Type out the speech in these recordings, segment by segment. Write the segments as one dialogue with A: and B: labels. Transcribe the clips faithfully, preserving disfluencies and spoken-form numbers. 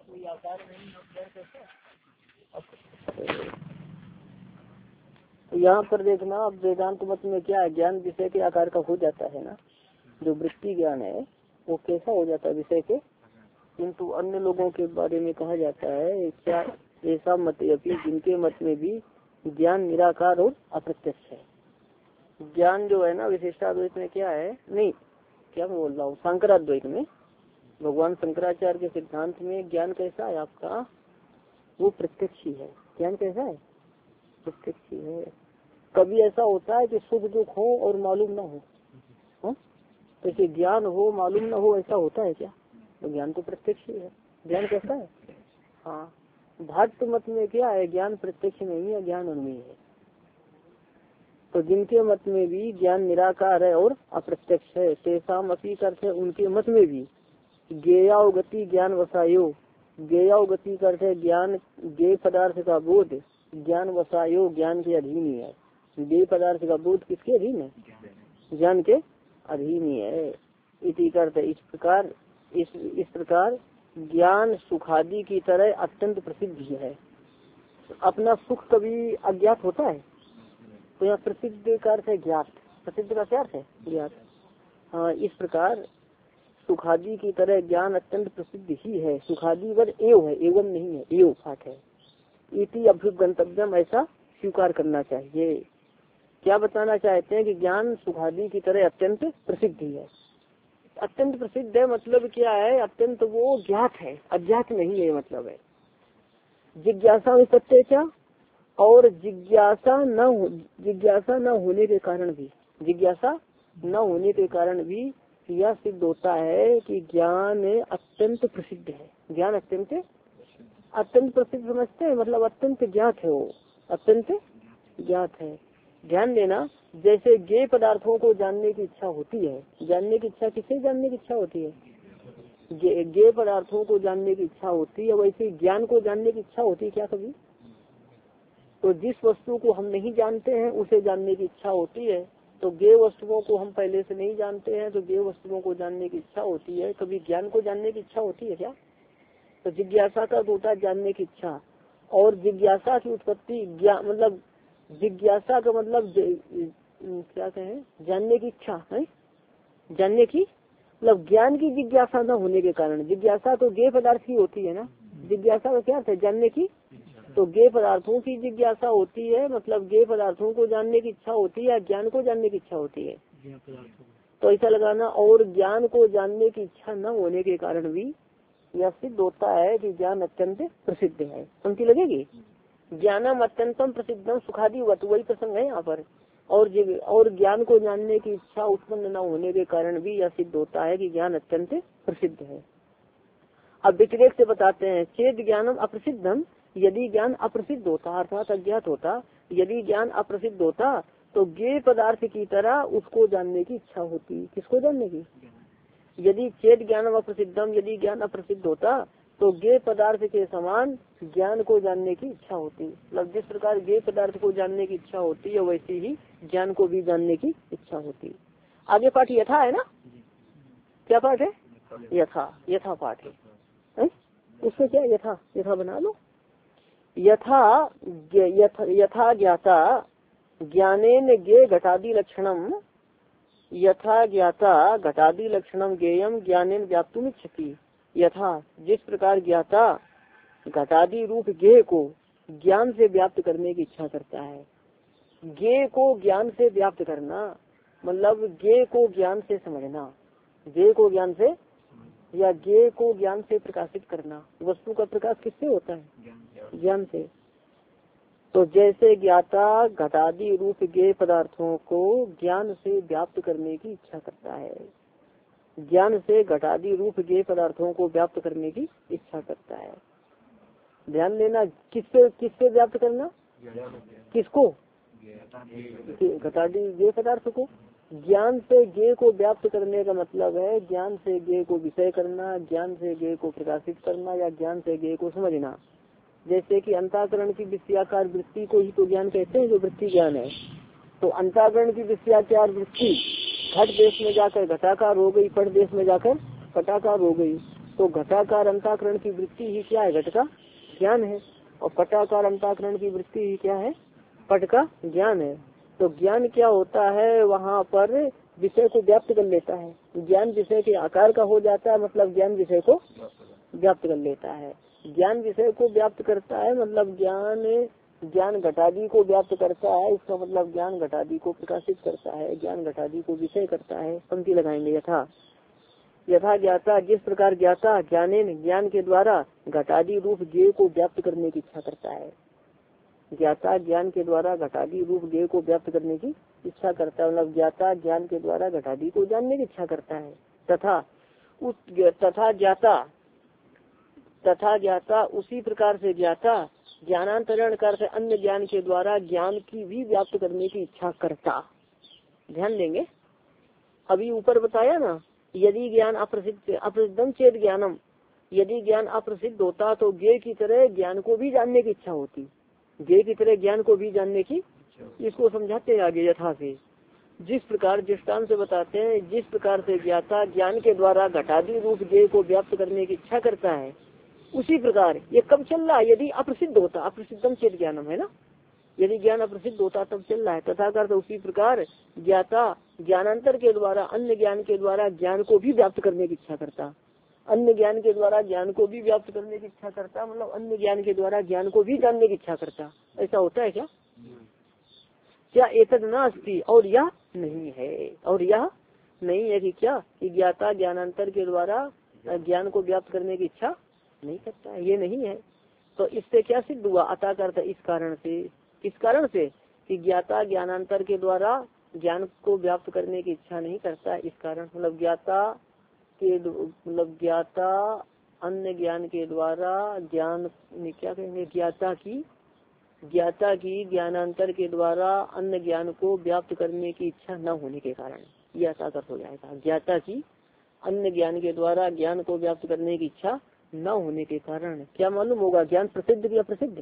A: कोई आकार नहीं और ज्ञान कैसे। तो यहाँ पर देखना, अब वेदांत मत में क्या है, ज्ञान विषय के आकार का हो जाता है ना, जो वृत्ति ज्ञान है वो कैसा हो जाता है विषय के। किंतु अन्य लोगों के बारे में कहा जाता है क्या, ऐसा मत यदि जिनके मत में भी ज्ञान निराकार और अप्रत्यक्ष है। ज्ञान जो है ना विशिष्टाद्वैत में क्या है, नहीं क्या मैं बोल रहा हूँ, शंकराद्वैत में भगवान शंकराचार्य के सिद्धांत में ज्ञान कैसा है आपका, वो प्रत्यक्ष ही है। ज्ञान कैसा है, प्रत्यक्ष ही है। कभी ऐसा होता है कि सुख दुख हो और मालूम ना हो, हा? तो ज्ञान हो मालूम ना हो, ऐसा होता है क्या? तो ज्ञान तो प्रत्यक्ष ही है। ज्ञान कैसा है, हाँ भाट मत में क्या है, ज्ञान प्रत्यक्ष नहीं है, ज्ञान उन्मेय है। तो जिनके मत में भी ज्ञान निराकार है और अप्रत्यक्ष है, तेसाम अपी करते उनके मत में भी ज्ञेयावगति ज्ञान वसायो, ज्ञेयावगति करते ज्ञान ज्ञेय पदार्थ का बोध ज्ञान वसायो ज्ञान के अधीन ही है। ज्ञेय पदार्थ का बोध किसके अधीन है, ज्ञान के अधीन ही है। इसी करते इस प्रकार इस इस प्रकार ज्ञान सुखादि की तरह अत्यंत प्रसिद्ध है। अपना सुख कभी अज्ञात होता है, तो यहाँ प्रसिद्ध का अर्थ है ज्ञात, प्रसिद्ध का क्या अर्थ है, ज्ञात। हाँ इस प्रकार सुखादि की तरह ज्ञान अत्यंत प्रसिद्ध ही है। सुखादि वर एव है, एवं नहीं है, एव पाठ है। इति अभ्युपगंतव्यम, ऐसा स्वीकार करना चाहिए। क्या बताना चाहते हैं कि ज्ञान सुखादि की तरह अत्यंत प्रसिद्ध ही है। अत्यंत प्रसिद्ध है मतलब क्या है, अत्यंत वो ज्ञात है, अज्ञात नहीं है मतलब है। जिज्ञासा में सत्य क्या, और जिज्ञासा न हो, जिज्ञासा न होने के कारण भी जिज्ञासा न होने के कारण भी यह सिद्ध होता है कि ज्ञान अत्यंत प्रसिद्ध है। ज्ञान अत्यंत अत्यंत प्रसिद्ध समझते हैं, मतलब अत्यंत ज्ञात है, वो अत्यंत ज्ञात है। ध्यान देना, जैसे ज्ञेय पदार्थों को जानने की इच्छा होती है, जानने की इच्छा किसे जानने की इच्छा होती है, ज्ञेय पदार्थों को जानने की इच्छा होती है, वैसे ज्ञान को जानने की इच्छा होती है क्या कभी? तो जिस वस्तु को हम नहीं जानते हैं उसे जानने की इच्छा होती है। तो ज्ञेय वस्तुओं को हम पहले से नहीं जानते हैं तो ज्ञेय वस्तुओं को जानने की इच्छा होती है। कभी ज्ञान को जानने की इच्छा होती है क्या? तो जिज्ञासा का होता है जानने की इच्छा, और जिज्ञासा की उत्पत्ति ज्ञान मतलब जिज्ञासा का मतलब क्या कहें, जानने की इच्छा है, जानने की मतलब ज्ञान की जिज्ञासा न होने के कारण। जिज्ञासा तो ज्ञेय पदार्थ की होती है ना, जिज्ञासा का क्या है, जानने की। तो ज्ञेय पदार्थों की जिज्ञासा होती है, मतलब ज्ञेय पदार्थों को जानने की इच्छा होती है, ज्ञान को जानने की इच्छा होती है। तो ऐसा लगाना, और ज्ञान को जानने की इच्छा न होने के कारण भी यह सिद्ध होता है कि ज्ञान अत्यंत प्रसिद्ध है। पंक्ति लगेगी, ज्ञानम अत्यंतम प्रसिद्धम सुखादि वत, वही प्रसंग है यहाँ पर। और और ज्ञान को जानने की इच्छा उत्पन्न न होने के कारण भी यह सिद्ध होता है कि ज्ञान अत्यंत प्रसिद्ध है। अब व्यतिरेक से बताते हैं, चेद ज्ञानम अप्रसिद्धम, यदि ज्ञान अप्रसिद्ध होता अर्थात अज्ञात होता, यदि ज्ञान अप्रसिद्ध होता तो ज्ञेय पदार्थ की तरह उसको जानने की इच्छा होती। किसको जानने की? यदि चेत ज्ञानम अप्रसिद्धम, यदि ज्ञान अप्रसिद्ध होता तो ज्ञेय पदार्थ के समान ज्ञान को जानने की इच्छा होती। मतलब जिस प्रकार ज्ञेय पदार्थ को जानने की इच्छा होती है वैसी ही ज्ञान को भी जानने की इच्छा होती। आगे पाठ यथा है ना, क्या पाठ है? यथा, यथा पाठ है, है? उससे क्या यथा, यथा बना लो। यथा यथा, यथा ज्ञाता ज्ञानेन ज्ञेय घटादि लक्षणम, यथा ज्ञाता घटादि लक्षणम ज्ञेयम ज्ञानेन व्याप्तुम इच्छति। यथा जिस प्रकार ज्ञाता घटादि रूप ज्ञेय को ज्ञान से व्याप्त करने की इच्छा करता है। ज्ञेय को ज्ञान से व्याप्त करना मतलब ज्ञेय को ज्ञान से समझना, ज्ञेय को ज्ञान से या ज्ञेय को ज्ञान से प्रकाशित करना। वस्तु का प्रकाश किससे होता है? ज्ञान से। तो जैसे ज्ञाता घटादि रूप ज्ञेय पदार्थों को ज्ञान से व्याप्त करने की इच्छा करता है, ज्ञान से घटादि रूप ज्ञेय पदार्थों को व्याप्त करने की इच्छा करता है। ध्यान देना, किससे किससे व्याप्त करना, किसको? घटादि ज्ञेय पदार्थ को। ज्ञान से ज्ञेय को व्याप्त करने का मतलब है ज्ञान से ज्ञेय को विषय करना, ज्ञान से ज्ञेय को प्रकाशित करना या ज्ञान से ज्ञेय को समझना। जैसे कि अंतःकरण की विषयाकार वृत्ति को ही तो ज्ञान कहते हैं, जो वृत्ति ज्ञान है। तो अंतःकरण की विषयाकार वृत्ति घट देश में जाकर घटाकार हो गई, पट देश में जाकर पटाकार हो गई। तो घटाकार अंतःकरण की वृत्ति ही क्या है? घट का ज्ञान है। और पटाकार अंतःकरण की वृत्ति ही क्या है? पट का ज्ञान है। तो ज्ञान क्या होता है? वहाँ पर विषय को व्याप्त कर लेता है। ज्ञान विषय के आकार का हो जाता है, मतलब ज्ञान विषय को व्याप्त कर लेता है। ज्ञान विषय को व्याप्त करता है मतलब ज्ञान ज्ञान घटादि को व्याप्त करता है। इसका मतलब ज्ञान घटादि को प्रकाशित करता है, ज्ञान घटादि को विषय करता है। पंक्ति लगाएंगे, यथा यथा ज्ञाता, जिस प्रकार ज्ञाता ज्ञानेन ज्ञान के द्वारा घटादि रूप ज्ञेय को व्याप्त करने की इच्छा करता है। ज्ञाता ज्ञान के द्वारा घटादि रूप ज्ञेय को व्याप्त करने की इच्छा करता है, मतलब ज्ञाता ज्ञान के द्वारा घटादि को जानने की इच्छा करता है। तथा उस तथा ज्ञाता तथा ज्ञाता उसी प्रकार से ज्ञाता ज्ञानांतरण कर से अन्य ज्ञान के द्वारा ज्ञान की भी व्याप्त करने की इच्छा करता। ध्यान देंगे, अभी ऊपर बताया ना, यदि ज्ञान अप्रसिद्ध अप्रसिद्धम चेत ज्ञानम, यदि ज्ञान अप्रसिद्ध होता तो ज्ञेय की तरह ज्ञान को भी जानने की इच्छा होती। ज्ञेय की तरह ज्ञान को भी जानने की, इसको समझाते हैं आगे यथा से। जिस प्रकार दृष्टांत से बताते हैं, जिस प्रकार से ज्ञाता ज्ञान के द्वारा घटादि रूप ज्ञेय को व्याप्त करने की इच्छा करता है, उसी प्रकार ये कब चल रहा है? यदि अप्रसिद्ध होता, अप्रसिद्धम चेत ज्ञानम है ना, यदि ज्ञान अप्रसिद्ध होता तब चल रहा है। तथा कर तो उसी प्रकार ज्ञाता ज्ञानांतर के द्वारा अन्य ज्ञान के द्वारा ज्ञान को भी व्याप्त करने की इच्छा करता। अन्य ज्ञान के द्वारा ज्ञान को भी व्याप्त करने की इच्छा करता, मतलब अन्य ज्ञान के द्वारा ज्ञान को भी जानने की इच्छा करता। ऐसा होता है क्या? क्या एतद न अस्ति, और यह नहीं है, और यह नहीं है कि क्या कि ज्ञाता ज्ञानांतर के द्वारा ज्ञान को व्याप्त करने की इच्छा नहीं करता है, ये नहीं है। तो इससे क्या सिद्ध हुआ? अतः करता इस कारण से, किस कारण से कि ज्ञाता ज्ञानांतर के द्वारा ज्ञान को व्याप्त करने की इच्छा नहीं करता। इस कारण मतलब ज्ञाता के मतलब ज्ञाता अन्य ज्ञान के द्वारा ज्ञान क्या कहेंगे, ज्ञाता की ज्ञाता की ज्ञानांतर के द्वारा अन्य ज्ञान को व्याप्त करने की इच्छा न होने के कारण यह ताकत हो जाएगा। ज्ञाता की अन्य ज्ञान के द्वारा ज्ञान को व्याप्त करने की इच्छा न होने के कारण क्या मालूम होगा? ज्ञान प्रसिद्ध या अप्रसिद्ध?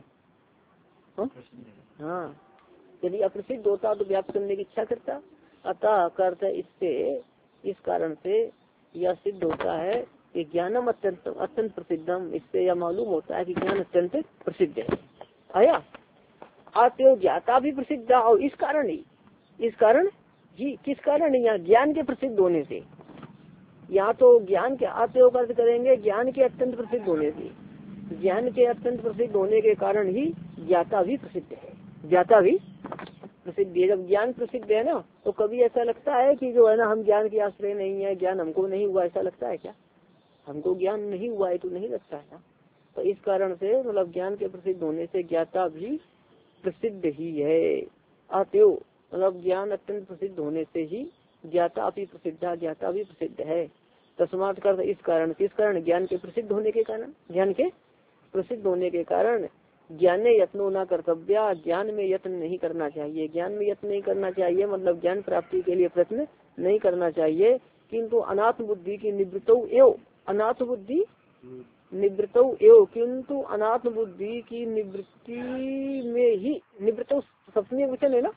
A: हाँ, यदि अप्रसिद्ध होता तो व्याप्त करने की इच्छा करता। अतः करता इससे इस कारण से यह सिद्ध होता है कि ज्ञानम अत्यंत अत्यंत प्रसिद्धम। इससे यह मालूम होता है कि ज्ञान अत्यंत प्रसिद्ध है। आया आत्यो ज्ञाता भी प्रसिद्ध, और इस कारण ही इस कारण जी किस कारण? यहाँ ज्ञान के प्रसिद्ध होने से। यहाँ तो ज्ञान के आत्यो का अर्थ करेंगे ज्ञान के अत्यंत प्रसिद्ध होने से। ज्ञान के अत्यंत प्रसिद्ध होने के कारण ही ज्ञाता भी प्रसिद्ध है। ज्ञाता भी प्रसिद्ध है। जब ज्ञान प्रसिद्ध है ना, तो कभी ऐसा लगता है कि जो है ना हम ज्ञान के आश्रय नहीं है, ज्ञान हमको नहीं हुआ, ऐसा लगता है क्या? हमको ज्ञान नहीं हुआ है तो नहीं लगता है ना। तो इस कारण से मतलब ज्ञान के प्रसिद्ध होने से ज्ञाता भी प्रसिद्ध ही है। आत्यो मतलब ज्ञान अत्यंत प्रसिद्ध होने से ही ज्ञाता भी प्रसिद्ध, ज्ञाता भी प्रसिद्ध है। तस्मात् कर इस कारण, किस कारण? ज्ञान के प्रसिद्ध होने के कारण, ज्ञान के प्रसिद्ध होने के कारण ज्ञाने यत्नो न कर्तव्य, ज्ञान में यत्न नहीं करना चाहिए। ज्ञान में यत्न नहीं करना चाहिए मतलब ज्ञान प्राप्ति के लिए प्रयत्न नहीं करना चाहिए। किंतु अनात्म बुद्धि की निवृत्तौ एव, अनाथ बुद्धि निवृत्तौ एव, किंतु अनात्म बुद्धि की निवृत्ति में ही, निवृत्तौ सप्तमी वचन है ना,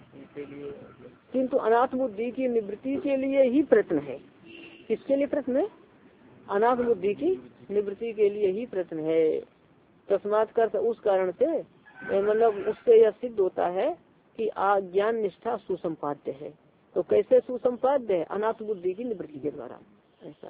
A: किंतु अनाथ बुद्धि की निवृत्ति के लिए ही प्रयत्न है। किसके लिए प्रयत्न है? अनाथ बुद्धि की निवृत्ति के लिए ही प्रयत्न है। तस्मात् कर उस कारण से मतलब उससे यह सिद्ध होता है कि ज्ञान निष्ठा सुसंपाद्य है। तो कैसे सुसंपाद्य है? अनाथ बुद्धि की निवृत्ति के द्वारा। ऐसा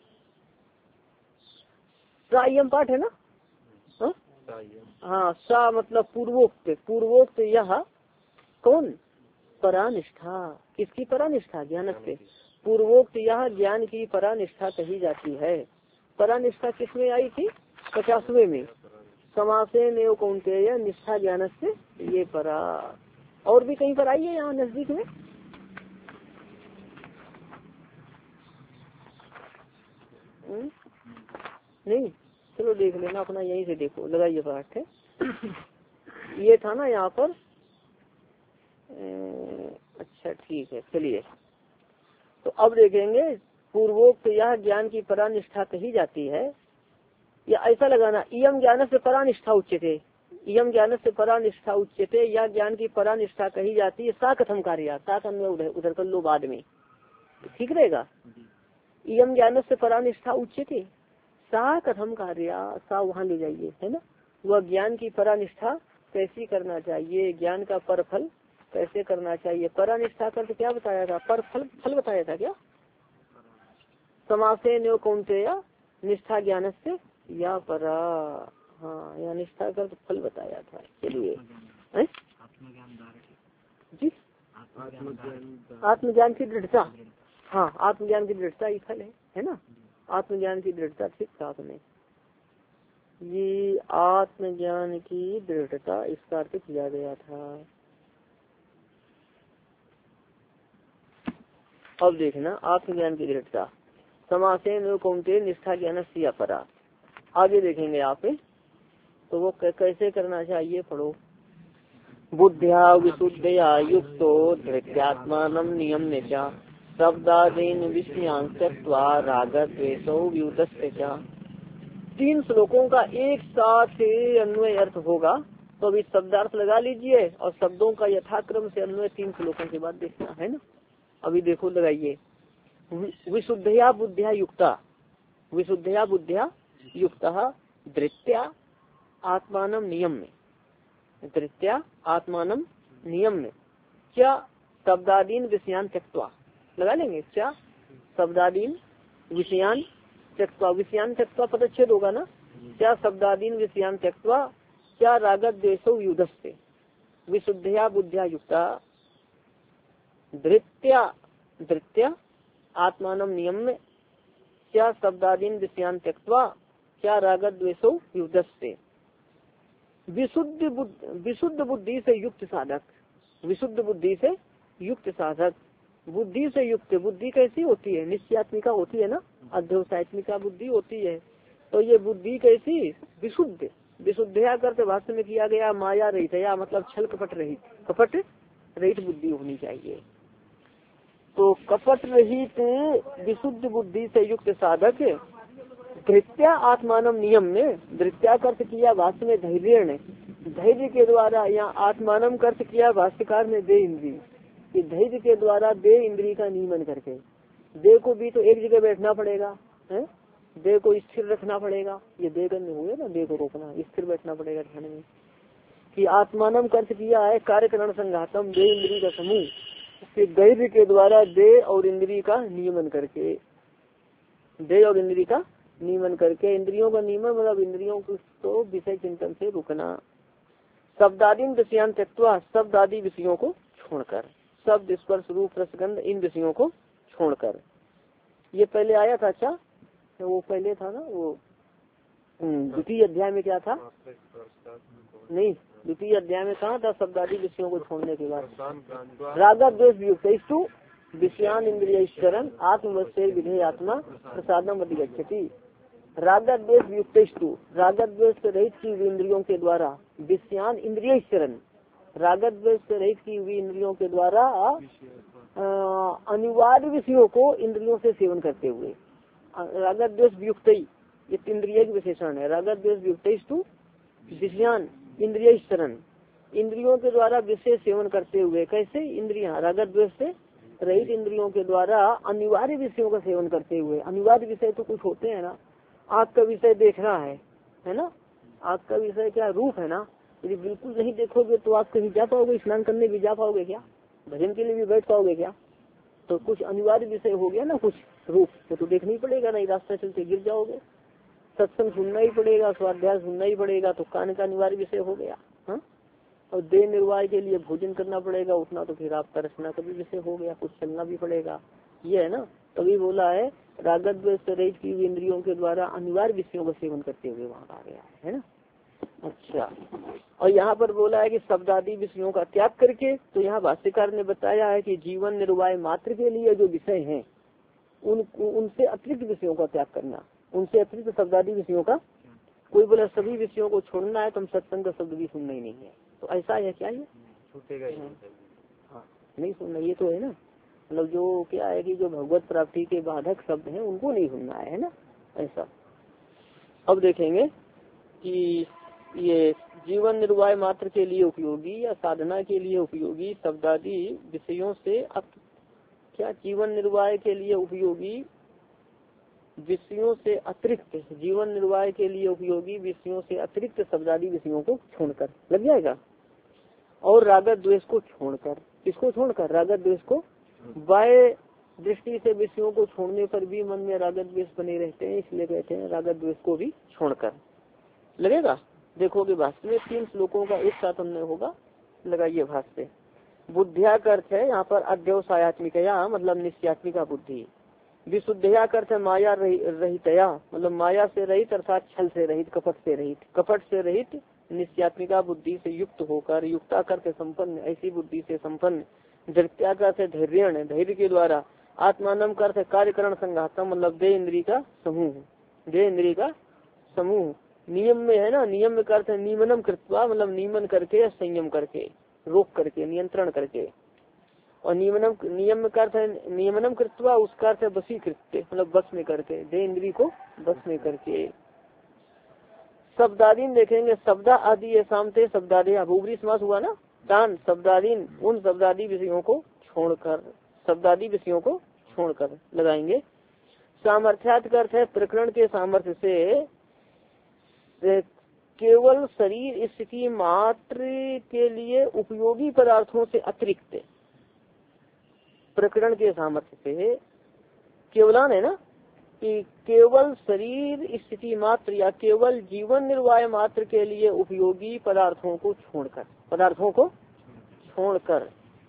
A: सायम पाठ है ना। हा? हाँ, सा मतलब पूर्वोक्त, पूर्वोक्त यह कौन? परानिष्ठा। किसकी परानिष्ठा? ज्ञान से। पूर्वोक्त यह ज्ञान की परानिष्ठा कही जाती है। परानिष्ठा किसमें आई थी? पचासवें में। समासे नेव कौन्तेय निष्ठा ज्ञान से ये परा। और भी कहीं पर आई है यहाँ नजदीक में? हुँ? नहीं, चलो देख लेना अपना, यहीं से देखो, लगाइए पाठ है। ये था ना यहाँ पर। अच्छा ठीक है, चलिए तो अब देखेंगे। पूर्वोक्त यह ज्ञान की परानिष्ठा कही जाती है, या ऐसा लगाना इयम ज्ञान से परानिष्ठा उच्यते, इयम ज्ञान से परानिष्ठा उच्यते, या ज्ञान की परानिष्ठा कही जाती है। सा कथम कार्य, सा में उधर उधर कर लो बाद में, ठीक रहेगा। इयम ज्ञान से परानिष्ठा उच्यते, सा कथम कार्या, सा वहाँ ले जाइए, है ना। वह ज्ञान की परानिष्ठा कैसी करना चाहिए, ज्ञान का पर फल कैसे करना चाहिए। परानिष्ठा कर क्या बताया था, पर फल फल बताया था क्या। समासे न्यो कौनतेया निष्ठा ज्ञान से या परा, हाँ या निष्ठा कर फल बताया था। चलिए जी, आत्मज्ञान की दृढ़ता, हाँ आत्मज्ञान की दृढ़ता ही फल है, है ना। आत्मज्ञान की दृढ़ता, ठीक था आपने, ये आत्मज्ञान की दृढ़ता इसका अर्थ किया गया था। अब देखना आत्मज्ञान की दृढ़ता, समासेन कौनते निष्ठा ज्ञान से अपरा। आगे देखेंगे आप, तो वो कैसे करना चाहिए, पढ़ो। बुद्ध्या विशुद्धया युक्तो धृत्यात्मानं नियम्य च शब्दादीन विषयान् त्यक्त्वा रागद्वेषौ व्युतस्य च। तीन श्लोकों का एक साथ अन्वय अर्थ होगा, तो अभी शब्दार्थ लगा लीजिए और शब्दों का यथाक्रम से अन्वय तीन श्लोकों के बाद देखना है ना। अभी देखो लगाइए, विशुद्धया बुद्धिया युक्ता, विशुद्धया बुद्धिया युक्ता धृत्या आत्मानं नियम्य, धृत्या आत्मानं नियम्य क्या शब्दादीन विषयान त्यक्त्वा, लगा लेंगे क्या शब्दादीन विषयान त्यक्त्वा, विषयान त्यक्त्वा पदच्छेद होगा ना, क्या शब्दादीन विषयान त्यक्त्वा क्या रागत द्वेषौ युधस्ते। विशुद्धया बुद्धिया युक्ता धृत्या, धृत्या आत्मानं नियम्य क्या शब्दादीन विषयान त्यक्त्वा क्या रागत द्वेषौ युधस्ते। विशुद्ध बुद्धि, विशुद्ध बुद्धि से युक्त साधक, विशुद्ध बुद्धि से युक्त साधक, बुद्धि से युक्त, बुद्धि कैसी होती है, निश्चयात्मिका होती है ना, अध्यवसायत्मिका बुद्धि होती है। तो ये बुद्धि कैसी, विशुद्ध, विशुद्धया करते भाष्य में किया गया माया रहित, या मतलब छल कपट रहित, कपट रहित बुद्धि होनी चाहिए। तो कपट रहित विशुद्ध बुद्धि से युक्त साधक धृत्या आत्मानम नियम में, धृत्या कर्त किया भाष्य में धैर्य ने, धैर्य के द्वारा, या आत्मानम कर्त किया भाष्यकार ने दे इंद्री, कि धैर्य के द्वारा दे इंद्री का नियमन करके, देह को भी तो एक जगह बैठना पड़ेगा, है देह को स्थिर रखना पड़ेगा, ये देह करने हुए ना, देह को रोकना, स्थिर बैठना पड़ेगा ध्यान में, कि आत्मानम कर्त किया है कार्यकरण संघातम दे इंद्री का समूह, कि धैर्य के द्वारा दे और इंद्री का नियमन करके, दे और इंद्री का नियमन करके, इंद्रियों का नियमन मतलब इंद्रियों को तो विषय चिंतन से रुकना। शब्दादीन विषयान त्यक्त्वा, शब्द आदि विषयों को छोड़कर, शब्द स्पर्श रूप रसगंध इन विषयों को छोड़कर। ये पहले आया था, अच्छा तो वो पहले था ना, वो द्वितीय अध्याय में क्या था, नहीं द्वितीय अध्याय में कहा था शब्द आदि विषयों को छोड़ने के बाद राग द्वेष युक्त विषयान इंद्रिय शरण आत्मवश्य विधेय आत्मा प्रसादम अधिगच्छति। राग द्वेष युक्त राग द्वेष से रहित की हुई इंद्रियों के द्वारा विषयान इंद्रिय शरण, राग द्वेष से रहित की हुई इंद्रियों के द्वारा अनिवार्य विषयों को इंद्रियों से सेवन करते हुए, राग द्वेष युक्त इंद्रिय विशेषण है, राग द्वेष युक्त विषयान इंद्रिय शरण, इंद्रियों के द्वारा विषय सेवन करते हुए, कैसे इंद्रियां राग द्वेष से रहित इंद्रियों के द्वारा अनिवार्य विषयों का सेवन करते हुए। अनिवार्य विषय तो कुछ होते हैं ना, आँख का विषय देखना है, है ना, आँख का विषय क्या रूप है ना, यदि बिल्कुल नहीं देखोगे तो आप कहीं जा पाओगे, स्नान करने भी जा पाओगे क्या, भजन के लिए भी बैठ पाओगे क्या। तो कुछ अनिवार्य विषय हो गया ना, कुछ रूप तो, तो देखना ही पड़ेगा, नहीं रास्ता चलते गिर जाओगे। सत्संग सुनना ही पड़ेगा, स्वाध्याय सुनना ही पड़ेगा, तो कान का अनिवार्य विषय हो गया। हाँ, और देह निर्वाह के लिए भोजन करना पड़ेगा, उठना, तो फिर आपका रचना का भी विषय हो गया, कुछ चलना भी पड़ेगा, ये है ना। तभी बोला है रागत द्वेष से रहित की हुई इंद्रियों के द्वारा अनिवार्य विषयों का सेवन करते हुए वहाँ आ गया है ना। अच्छा, और यहाँ पर बोला है कि शब्द आदि विषयों का त्याग करके, तो यहाँ भाष्यकार ने बताया है कि जीवन निर्वाह मात्र के लिए जो विषय हैं उन उनसे अतिरिक्त विषयों का त्याग करना, उनसे अतिरिक्त शब्द आदि विषयों का। कोई बोला सभी विषयों को छोड़ना है तो हम सत्संग का शब्द भी सुनना ही नहीं है, तो ऐसा है क्या, ये छूटेगा ही हाँ नहीं सुनना, ये तो है ना, मतलब जो क्या है कि जो भगवत प्राप्ति के बाधक शब्द हैं उनको नहीं सुनना है ना, ऐसा। अब देखेंगे कि ये जीवन निर्वाह मात्र के लिए उपयोगी या साधना के लिए उपयोगी शब्दादि विषयों से अब क्या जीवन निर्वाह के लिए उपयोगी विषयों से अतिरिक्त, जीवन निर्वाह के लिए उपयोगी विषयों से अतिरिक्त शब्दादि विषयों को छोड़कर, लग जाएगा। और रागत द्वेष को छोड़कर, किसको छोड़कर? रागत द्वेष को। बाह्य दृष्टि से विषयों को छोड़ने पर भी मन में रागत द्वेष बने रहते हैं, इसलिए कहते हैं रागत द्वेष को भी छोड़कर। लगेगा? देखोगे भाष्य में तीन श्लोकों का एक साथ हमने होगा, लगाइए भाष्य। बुद्धिया का अर्थ है यहाँ पर अध्यवसायत्मिकया, मतलब निश्चयात्मिका बुद्धि। विशुद्धया का अर्थ है माया रहितया, मतलब माया से रहित अर्थात छल से रहित, कपट से रहित। कपट से रहित निश्चयात्मिका बुद्धि से युक्त होकर, युक्ता करके संपन्न, ऐसी बुद्धि से संपन्न। धैर्या का अर्थ है धैर्य, धैर्य के द्वारा। आत्मानम का अर्थ है कार्यकरण संघातम, मतलब दे इंद्री का समूह, दे इंद्री का समूह। नियम में है ना, नियम का अर्थ है नियमनम कृत्वा, मतलब नियमन करके, संयम करके, रोक करके, नियंत्रण करके। और नियमनम, नियम का अर्थ है नियमनम कृत्वा, उसका अर्थ है वशीकृत, मतलब बस में करके, दे इंद्री को बस में करके। शब्दादीन देखेंगे, शब्दा आदि ये शामते शब्दादि, अभूवरी समास हुआ ना, तान शब्दादीन, उन शब्दादि विषयों को छोड़कर, शब्दादि विषयों को छोड़कर लगाएंगे। सामर्थ्यात का अर्थ है प्रकरण के सामर्थ्य से केवल शरीर स्थिति मात्र के लिए उपयोगी पदार्थों से अतिरिक्त, प्रकरण के सामर्थ्य से, केवलान है ना, कि केवल शरीर स्थिति मात्र या केवल जीवन निर्वाह मात्र के लिए उपयोगी पदार्थों को छोड़कर, पदार्थों को छोड़कर।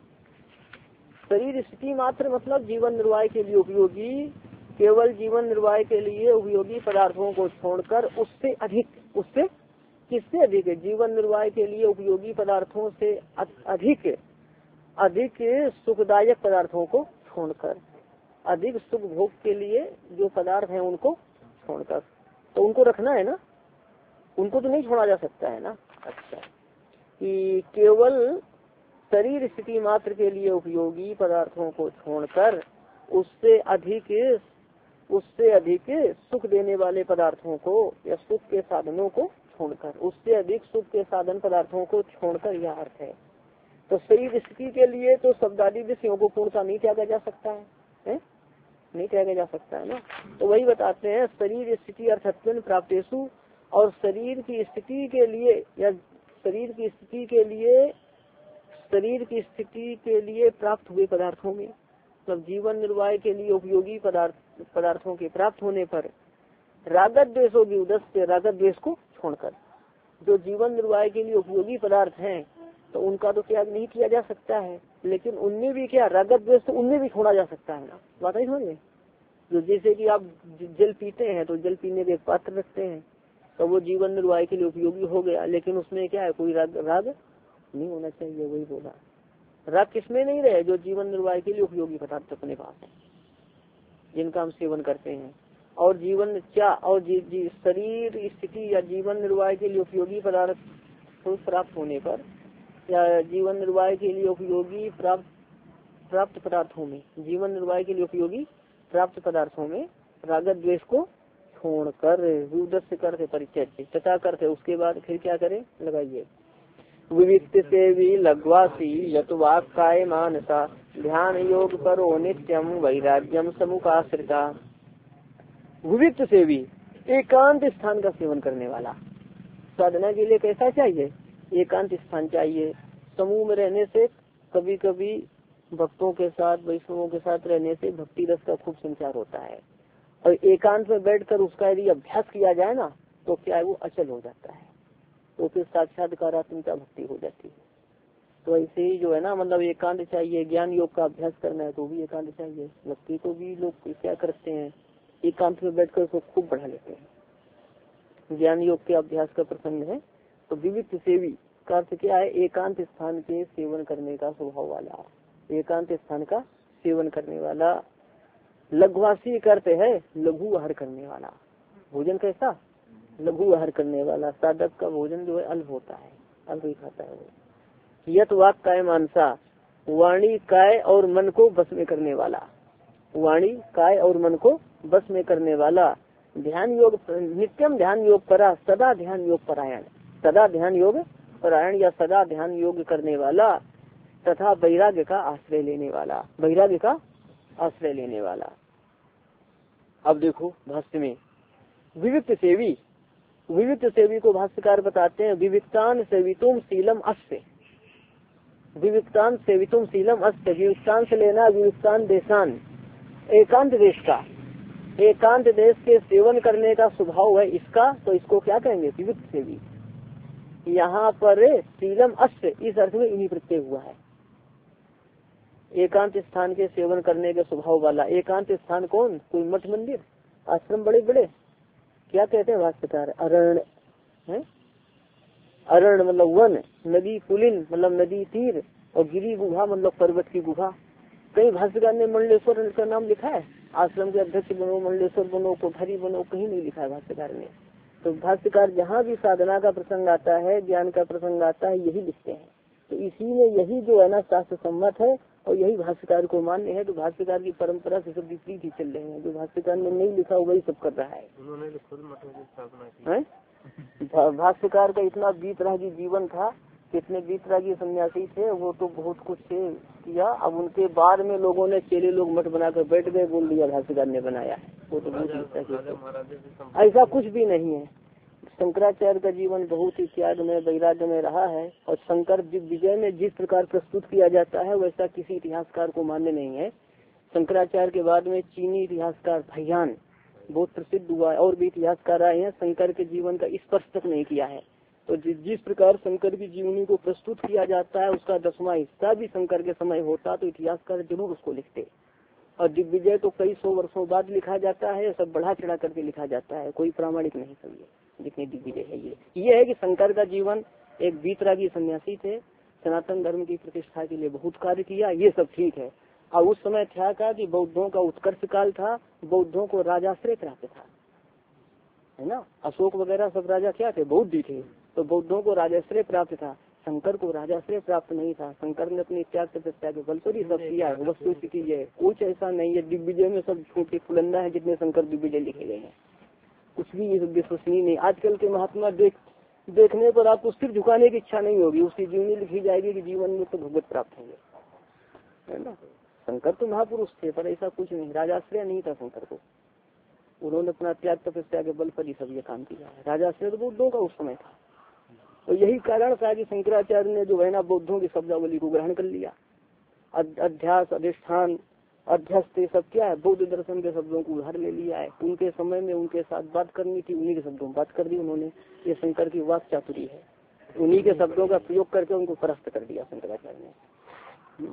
A: शरीर स्थिति मात्र मतलब जीवन निर्वाह के लिए उपयोगी, केवल जीवन निर्वाह के लिए उपयोगी पदार्थों को छोड़कर उससे अधिक, उससे किससे अधिक? जीवन निर्वाह के लिए उपयोगी पदार्थों से अधिक, अधिक सुखदायक पदार्थों को छोड़कर, अधिक सुख भोग के लिए जो पदार्थ हैं उनको छोड़कर। तो उनको रखना है ना, उनको तो नहीं छोड़ा जा सकता है ना। अच्छा, कि केवल शरीर स्थिति मात्र के लिए उपयोगी पदार्थों को छोड़कर उससे अधिक, उससे अधिक सुख देने वाले पदार्थों को या सुख के साधनों को छोड़कर, उससे अधिक सुख के साधन पदार्थों को छोड़कर, यह अर्थ है। तो शरीर स्थिति के लिए तो शब्दादि विषयों को पूर्णता नहीं त्यागा जा सकता है, है? नहीं त्यागा जा सकता है ना। तो वही बताते हैं शरीर स्थिति अर्थत्व प्राप्तेषु, और शरीर की स्थिति के लिए या शरीर की स्थिति के लिए, शरीर की स्थिति के लिए प्राप्त हुए पदार्थों में, मतलब जीवन निर्वाह के लिए उपयोगी पदार्थ पदार्थों के प्राप्त होने पर रागत द्वेषों की उद्देश्य, रागत द्वेष को छोड़कर जो जीवन निर्वाह के लिए उपयोगी पदार्थ हैं तो उनका तो त्याग नहीं किया जा सकता है, लेकिन उनमें भी क्या रागत द्वेष, तो उनमें भी छोड़ा जा सकता है ना। बात नहीं समझ में? जो जैसे कि आप जल पीते हैं तो जल पीने के एक पात्र रखते हैं, तो वो जीवन निर्वाह के लिए उपयोगी हो गया, लेकिन उसमें क्या है, कोई राग राग नहीं होना चाहिए। वही बोला, राग किसमें नहीं रहे? जो जीवन निर्वाह के लिए उपयोगी पदार्थ अपने पास है, जिनका हम सेवन करते हैं। और जीवन क्या, और जी, जी, शरीर स्थिति या जीवन निर्वाह के लिए उपयोगी पदार्थ प्राप्त होने पर या जीवन निर्वाह के लिए उपयोगी प्राप्त प्राप्त पदार्थों में, जीवन निर्वाह के लिए उपयोगी प्राप्त पदार्थों में रागत द्वेष को छोड़कर, उद्देश्य करते परिचय तथा करते, उसके बाद फिर क्या करें? लगाइए विविक्त से भी लघ्वासी यतवाक काय मानसा ध्यान योग करो नित्यम वैराग्यम समुपाश्रिता। विविक्त से भी एकांत स्थान का सेवन करने वाला, साधना के लिए कैसा चाहिए? एकांत स्थान चाहिए। समूह में रहने से, कभी कभी भक्तों के साथ, वैष्णवों के साथ रहने से भक्ति रस का खूब संचार होता है, और एकांत में बैठकर उसका यदि अभ्यास किया जाए ना तो क्या है, वो अचल हो जाता है, तो फिर साक्षात्कारात्मिका भक्ति हो जाती है। तो ऐसे ही जो है ना, मतलब एकांत चाहिए। ज्ञान योग का अभ्यास करना है तो भी एकांत चाहिए। भक्ति को भी लोग क्या करते हैं, एकांत में बैठकर उसको खूब बढ़ा लेते हैं। ज्ञान योग के अभ्यास का प्रसंग है। तो विविध सेवी का अर्थ क्या है? एकांत स्थान के सेवन करने का स्वभाव वाला, एकांत स्थान का सेवन करने वाला। लघुवासी करते है लघु आहार करने वाला। भोजन कैसा? लघु आहार करने वाला। साधक का भोजन जो है अल्प होता है, अल्प ही खाता है वो। यत वाक काय मानसा, वाणी काय और मन को बस में करने वाला, वाणी काय और मन को बस में करने वाला। ध्यान योग नित्यम ध्यान योग परा, सदा ध्यान योग परायण, सदा ध्यान योग परायण या सदा ध्यान योग करने वाला, तथा वैराग्य का आश्रय लेने वाला, वैराग्य का आश्रय लेने वाला। अब देखो भाष्य में विविक्त सेवी, विविक्त सेवी को भाष्यकार बताते हैं विविक्तान सेवितुम शीलम अस्य, विविक्तान सेवितुम शीलम अस्य, विविक्तान से लेना विविक्तान देशान, एकांत देश का, एकांत देश के सेवन करने का स्वभाव है इसका, तो इसको क्या कहेंगे विविक्त सेवी। यहाँ पर शीलम अस्य इस अर्थ में इन्हीं प्रत्यय हुआ है, एकांत स्थान के सेवन करने के स्वभाव वाला। एकांत स्थान कौन, कोई मठ मंदिर आश्रम बड़े बड़े, क्या कहते हैं भाष्यकार, अरण्य है, अरण्य मतलब वन, नदी पुलिन मतलब नदी तीर, और गिरी गुहा मतलब पर्वत की गुहा। कहीं भाष्यकार ने मंडलेश्वर का नाम लिखा है, आश्रम के अध्यक्ष बनो, मंडलेश्वर बनो, कोठारी बनो, कहीं नहीं लिखा है भाष्यकार ने। तो भाष्यकार जहाँ भी साधना का प्रसंग आता है, ज्ञान का प्रसंग आता है, यही लिखते हैं। तो इसी में यही जो है ना शास्त्र सम्मत है और यही भाष्यकार को मान्य है। तो भाष्यकार की परंपरा से सब विपरीत ही चल रहे हैं, जो भाष्यकार ने नहीं लिखा वही सब कर रहा है। उन्होंने खुद मठों की स्थापना की। भाष्यकार का इतना बीतरागी जीवन था, कितने बीतरागी सन्यासी थे, वो तो बहुत कुछ किया। अब उनके बाद में लोगों ने चेले लोग मठ बनाकर बैठ गए, बोल दिया भाष्यकार ने बनाया है, वो तो बहुत ऐसा कुछ भी नहीं है। शंकराचार्य का जीवन बहुत ही त्याग में वैराग्य में रहा है, और शंकर विजय में जिस प्रकार प्रस्तुत किया जाता है वैसा किसी इतिहासकार को मान्य नहीं है। शंकराचार्य के बाद में चीनी इतिहासकार भैयान बहुत प्रसिद्ध हुआ है, और भी इतिहासकार आए हैं, शंकर के जीवन का स्पर्श तक नहीं किया है। तो जिस प्रकार शंकर की जीवनी को प्रस्तुत किया जाता है उसका दसवां हिस्सा भी शंकर के समय होता तो इतिहासकार जरूर उसको लिखते। और दिग्विजय तो कई सौ वर्षों बाद लिखा जाता है, सब बढ़ा चढ़ा करके लिखा जाता है, कोई प्रामाणिक नहीं सब ये जितने दिग्विजय है। ये ये है कि शंकर का जीवन एक बीतरागी सन्यासी थे, सनातन धर्म की प्रतिष्ठा के लिए बहुत कार्य किया, ये सब ठीक है। और उस समय था का कि बौद्धों का उत्कर्ष काल था, बौद्धों को राजाश्रय प्राप्त था, है ना। अशोक वगैरह सब राजा क्या थे, बौद्ध ही थे, तो बौद्धों को राजाश्रय प्राप्त था। शंकर को राजाश्रय प्राप्त नहीं था, शंकर ने अपने त्याग तपस्या के बल पर ही सब किया है। वस्तु स्थिति है कुछ ऐसा नहीं है, दिग्विजय में सब छोटे फुलंदा है जितने शंकर दिग्विजय लिखे गए हैं, कुछ भी विश्वसनीय नहीं। आजकल के महात्मा देख देखने पर आपको सिर झुकाने की इच्छा नहीं होगी, उसकी जीवनी लिखी जाएगी कि जीवन में तो भगवत प्राप्त होंगे, है ना। शंकर तो महापुरुष थे, पर ऐसा कुछ नहीं, राजाश्रय नहीं था शंकर को, उन्होंने अपना त्याग तपस्या के बल पर ही सब ये काम किया है। राजाश्रय तो बौद्धों का उस समय था, तो यही कारण था कि शंकराचार्य ने जो है ना बौद्धों की शब्दावली को ग्रहण कर लिया। अध्यास, अधिष्ठान, अध्यस्त, ये सब क्या है, बौद्ध दर्शन के शब्दों को उधार ले लिया है। उनके समय में उनके साथ बात करनी थी, उन्हीं के शब्दों में बात कर दी उन्होंने। ये शंकर की वाक चातुरी है, उन्हीं के शब्दों का प्रयोग करके उनको परास्त कर दिया शंकराचार्य ने।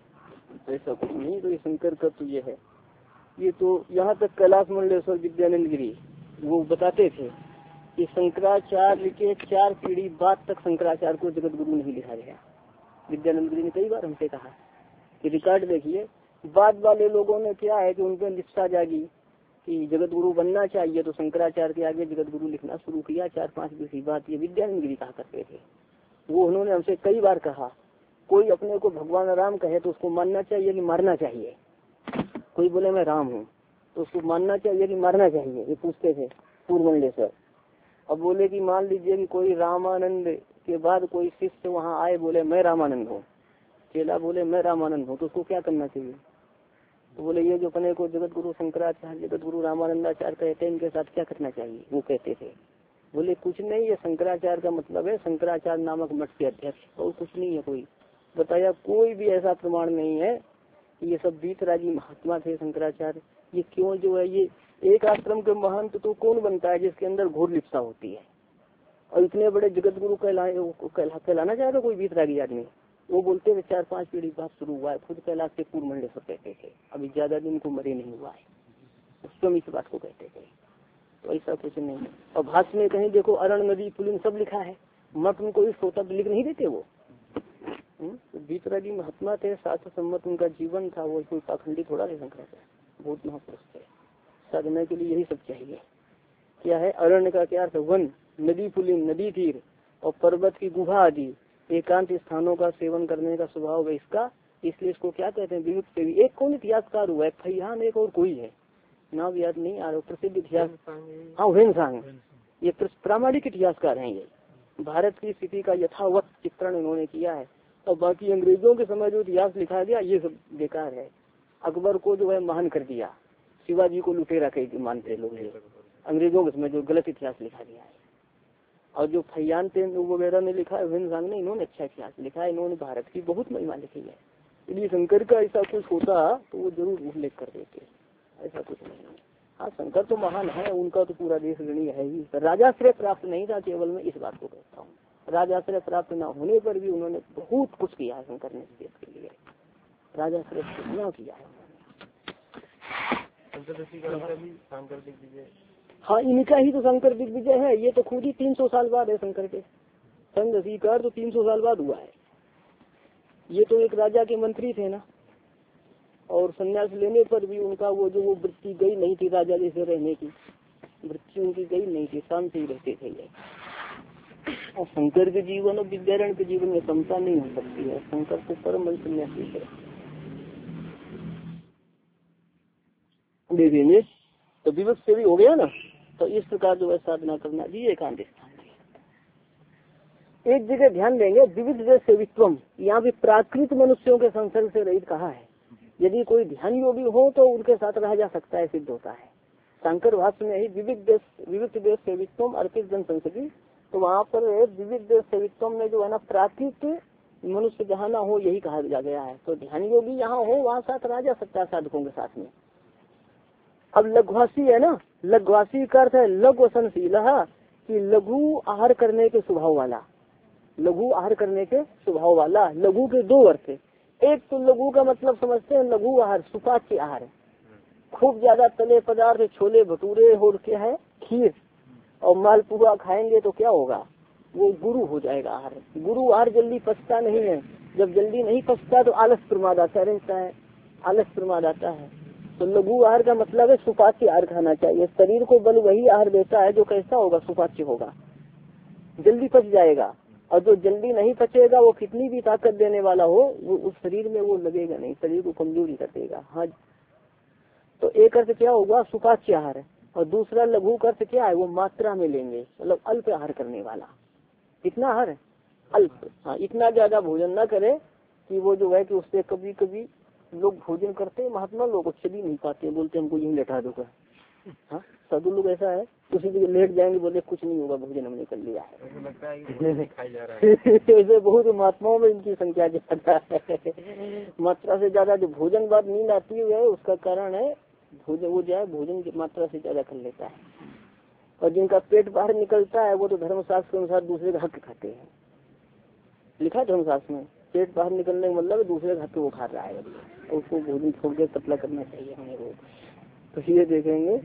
A: ऐसा कुछ नहीं, तो ये शंकर का तो ये है। ये तो यहाँ तक कैलाश मंडलेश्वर विद्यानंद गिरी वो बताते थे कि शंकराचार्य के चार पीढ़ी बाद तक शंकराचार्य को जगत गुरु नहीं लिखा गया। विद्यानंद गिरी ने कई बार हमसे कहा कि रिकॉर्ड देखिए, बाद वाले लोगों ने क्या है कि उनपे निष्ठा जागी कि जगत गुरु बनना चाहिए, तो शंकराचार्य के आगे जगत गुरु लिखना शुरू किया। चार पांच पीढ़ी बाद ये विद्यानंद गिरी कहा करते थे। वो उन्होंने हमसे कई बार कहा, कोई अपने को भगवान राम कहे तो उसको मानना चाहिए कि मारना चाहिए। कोई बोले मैं राम हूँ तो उसको मानना चाहिए कि मारना चाहिए, ये पूछते थे पूर्व मंडलेश्वर। अब बोले कि मान लीजिए कि कोई रामानंद के बाद कोई शिष्य वहाँ आए, बोले मैं रामानंद हूँ, चेला बोले मैं रामानंद हूँ, तो उसको क्या करना चाहिए। तो बोले ये जो अपने को जगत गुरु शंकराचार्य जगत गुरु रामानंदाचार्य कहते हैं, इनके साथ क्या करना चाहिए। वो कहते थे, बोले कुछ नहीं, ये शंकराचार्य का मतलब है शंकराचार्य नामक मठ के अध्यक्ष, और कुछ नहीं है। कोई बताया, कोई भी ऐसा प्रमाण नहीं है। ये सब बीतरागी महात्मा थे शंकराचार्य। ये क्यों जो है, ये एक आश्रम के महंत तो कौन बनता है जिसके अंदर घोर लिप्सा होती है, और इतने बड़े जगत गुरु कहलाए कहलाना चाहेगा कोई बीतरागी आदमी। वो बोलते थे चार पांच पीढ़ी बाद शुरू हुआ है, खुद कैलाश के पूर्व मंडलेश्वर कहते थे, अभी ज्यादा दिन को मरे नहीं हुआ है, स्वयं इस बात को कहते थे। तो ऐसा कुछ नहीं है। और भाष्य में कहीं देखो अरण नदी पुलिन सब लिखा है, मठ उनको इस होता लिख नहीं देते वो। तो बीतरागी महात्मा थे, शास्त्र सम्मत उनका जीवन था, वो कोई पाखंडी थोड़ा थे शंकराचार्य, बहुत महापुरुष थे। साधना के लिए यही सब चाहिए। क्या है अरण्य का क्या अर्थ, वन, नदी पुलिन नदी तीर, और पर्वत की गुहा आदि एकांत स्थानों का सेवन करने का स्वभाव है इसका, इसलिए इसको क्या कहते हैं विविध सेवी। एक कौन इतिहासकार हुआ है, फैयान एक और कोई है, नाम याद नहीं आ रहा, प्रसिद्ध इतिहास, हाँ वेनसांग, ये प्रामाणिक इतिहासकार हैं। ये भारत की स्थिति का यथावत चित्रण इन्होंने किया है। और बाकी अंग्रेजों के समय जो इतिहास लिखा गया ये सब बेकार है। अकबर को जो है महान कर दिया, शिवाजी को लुटेरा कह मानते लोग, अंग्रेजों में जो गलत इतिहास लिखा गया है। और जो फैयान तेन वगैरह ने लिखा है, विभिन्न ने, इन्होंने अच्छा इतिहास लिखा है, इन्होंने भारत की बहुत महिमा लिखी है। इसलिए शंकर का ऐसा कुछ होता तो वो जरूर उल्लेख कर देते, ऐसा कुछ नहीं है। हाँ शंकर तो महान है, उनका तो पूरा देश ऋणी है ही। राजाश्रय प्राप्त नहीं था, केवल मैं इस बात को कहता हूँ। राजाश्रय प्राप्त न होने पर भी उन्होंने बहुत कुछ किया है शंकर ने इस देश के लिए, राजाश्रय कितना किया है उन्होंने। हाँ इनका ही तो शंकर दिग्विजय है, ये तो खुद ही तीन सौ साल बाद है शंकर के। संघ स्वीकार तो तीन सौ साल बाद हुआ है। ये तो एक राजा के मंत्री थे ना, और संन्यास लेने पर भी उनका वो जो वो वृत्ति गई नहीं थी, राजा जैसे रहने की वृत्ति उनकी गई नहीं थी, शांत ही रहते थे ये। और शंकर के जीवन और विद्यारण के जीवन में समता नहीं हो सकती है। शंकर तो परम सन्यासी है। देखेंगे तो विवेक से भी हो गया ना, तो इस प्रकार जो है साधना करना जी एकांत स्थान। एक जगह ध्यान देंगे, विविध देश सेवित्वम, यहाँ भी प्राकृत मनुष्यों के संसर्ग से रहित कहा है। यदि कोई ध्यान योगी हो तो उनके साथ रह जा सकता है, सिद्ध होता है। शंकर भाष्य में ही विविध देश विविध देश सेवित्वम अर्पित जन संसदी, तो वहाँ पर विविध देश सेवित्वम में जो है ना प्राकृत मनुष्य जहाँ ना हो यही कहा जा गया है। तो ध्यान योगी यहाँ हो वहाँ साथ रह जा सकता है साधकों के साथ में। अब लघुवासी है ना, लघुवासी का अर्थ है लघु वसनशील, कि लघु आहार करने के स्वभाव वाला, लघु आहार करने के स्वभाव वाला। लघु के दो अर्थ, एक तो लघु का मतलब समझते हैं लघु आहार सुपाच्य आहार, खूब ज्यादा तले पदार्थ, छोले भटूरे और क्या है खीर और मालपुआ खाएंगे तो क्या होगा, वो गुरु हो जाएगा आहार। गुरु आहार जल्दी पचता नहीं है, जब जल्दी नहीं पचता तो आलस प्रमाद आता रहता है, आलस प्रमाद आता है। तो लघु आहार का मतलब है सुपाच्य आहार खाना चाहिए। शरीर को बल वही आहार देता है जो कैसा होगा, सुपाच्य होगा, जल्दी पच जाएगा। और जो जल्दी नहीं पचेगा वो कितनी भी ताकत देने वाला हो वो उस शरीर में वो लगेगा नहीं, शरीर को कमजोरी कर देगा। हाँ, तो एक अर्थ क्या होगा सुपाच्य आहार, और दूसरा लघु का अर्थ क्या है, वो मात्रा में लेंगे, मतलब अल्प आहार करने वाला। कितना आहार, अल्प। हाँ, इतना ज्यादा भोजन न करे कि वो जो है कि उससे कभी कभी लोग भोजन करते, महात्मा लोग चली नहीं पाते, बोलते हमको यूं लेटा दूंगा। हाँ, साधु लोग ऐसा है, उसी जगह लेट जाएंगे, बोले कुछ नहीं होगा, भोजन हमने कर लिया है। ऐसा लगता है कि खाई जा रहा है। ऐसे बहुत महात्माओं में इनकी संख्या ज्यादा है। मात्रा से ज्यादा जो भोजन बाद नींद आती है उसका कारण है भोजन, वो जो है भोजन की मात्रा से ज्यादा कर लेता है। और जिनका पेट बाहर निकलता है वो तो धर्मशास्त्र के अनुसार दूसरे का हक खाते हैं। लिखा है धर्मशास्त्र में, पेट बाहर निकलने का मतलब दूसरे का हक वो खा रहा है, उसको भोजन छोड़ के पतला करना चाहिए हमें वो। तो ये देखेंगे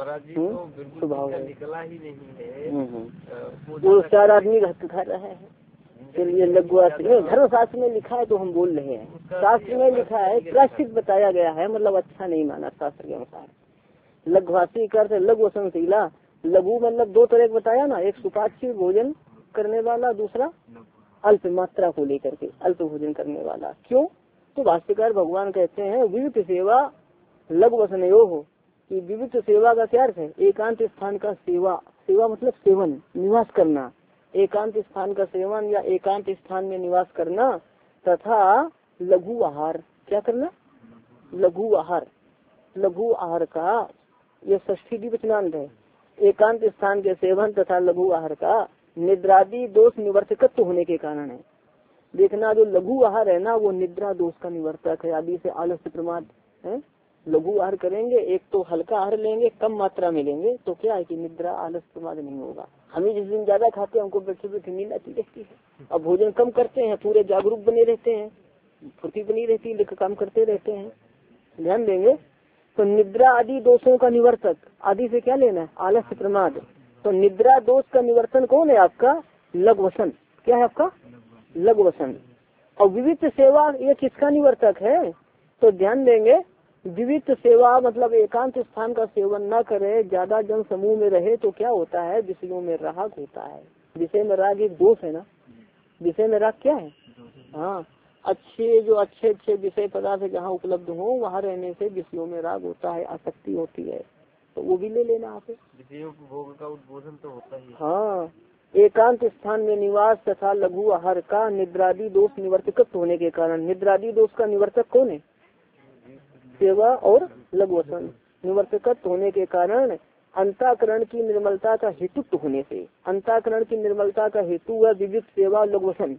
A: स्वभाव है, निकला ही नहीं है, वो चार आदमी का हक खा रहा है। चलिए लघुवासी में धर्मशास्त्र में लिखा है तो हम बोल रहे हैं, शास्त्र में लिखा है प्रायश्चित बताया गया है, मतलब अच्छा नहीं माना शास्त्र के अनुसार। लघुवासी का अर्थ लघु वसनशीला, लघु मतलब दो तरह बताया ना, एक सुपाच्य भोजन करने वाला, दूसरा अल्प मात्रा को लेकर के अल्प भोजन करने वाला। क्यों, तो भाष्यकार भगवान कहते हैं विविध सेवा लघु वसनयो हो, कि विविध सेवा का क्या अर्थ है, एकांत स्थान का सेवा, सेवा मतलब सेवन, निवास करना, एकांत स्थान का सेवन या एकांत स्थान में निवास करना, तथा लघु आहार, क्या करना, लघु आहार, लघु आहार का यह षष्ठी द्विवचनांत है। एकांत स्थान के सेवन तथा लघु आहार का निद्रादि दोष निवर्तकत्व होने के कारण है। देखना जो लघु आहार है ना वो निद्रा दोष का निवर्तक है, आदि से आलस्य प्रमाद है। लघु आहार करेंगे, एक तो हल्का आहार लेंगे, कम मात्रा में लेंगे, तो क्या है कि निद्रा आलस प्रमाद नहीं होगा। हमें जिस दिन ज्यादा खाते हैं हमको बैठे बैठे नींद आती रहती है, और भोजन कम करते हैं पूरे जागरूक बने रहते हैं, फुर्ती बनी रहती है, काम करते रहते हैं। ध्यान देंगे तो निद्रा आदि दोषों का निवर्तक, आदि से क्या लेना है, आलस्य प्रमाद। तो निद्रा दोष का निवर्तन कौन है आपका, लघु वसन। क्या है आपका, लघु वसन। और विविध सेवा ये किसका निवर्तक है, तो ध्यान देंगे विविध सेवा मतलब एकांत स्थान का सेवन न करे, ज्यादा जन समूह में रहे तो क्या होता है, विषयों में राग होता है। विषय में राग एक दोष है ना, विषय में राग क्या है, हाँ अच्छे जो अच्छे अच्छे विषय पदार्थ जहाँ उपलब्ध हो वहाँ रहने से विषयों में राग होता है, आसक्ति होती है, तो वो भी ले लेना आप। विषयों भोग का उद्बोधन तो होता ही। हाँ, एकांत स्थान में निवास तथा लघु आहार का निद्रादि दोष निवर्तक होने के कारण, निद्रादि दोष का निवर्तक कौन है, सेवा और लघु वसन। निवर्तकत्व होने के कारण अंतःकरण की निर्मलता का हेतुत्व होने से, अंतःकरण की निर्मलता का हेतु है विविध सेवा लघुवसन।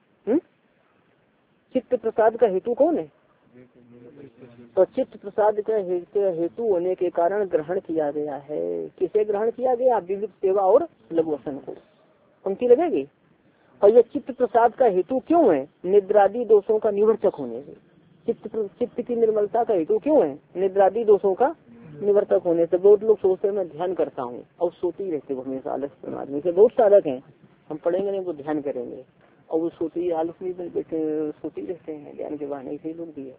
A: चित्त प्रसाद का हेतु कौन है? तो चित्त प्रसाद का हेतु होने के कारण ग्रहण किया गया है। किसे ग्रहण किया गया? विविध सेवा और लघुवसन को। पंक्ति लगेगी। और ये चित्त प्रसाद का हेतु क्यों है? निद्रादि दोषों का निवर्तक होने से। चित्त चित्त की निर्मलता का हेतु क्यों है? निद्रादि दोषों का निवर्तक होने से। बहुत लोग सोचते मैं ध्यान करता हूँ और सोते ही रहते वो हमेशा आलस प्रमाद में से। बहुत साधक हैं, हम पढ़ेंगे नहीं वो ध्यान करेंगे और वो सोते आलस में बैठे सोते ही रहते हैं ध्यान के बहाने। इसी लोग भी है।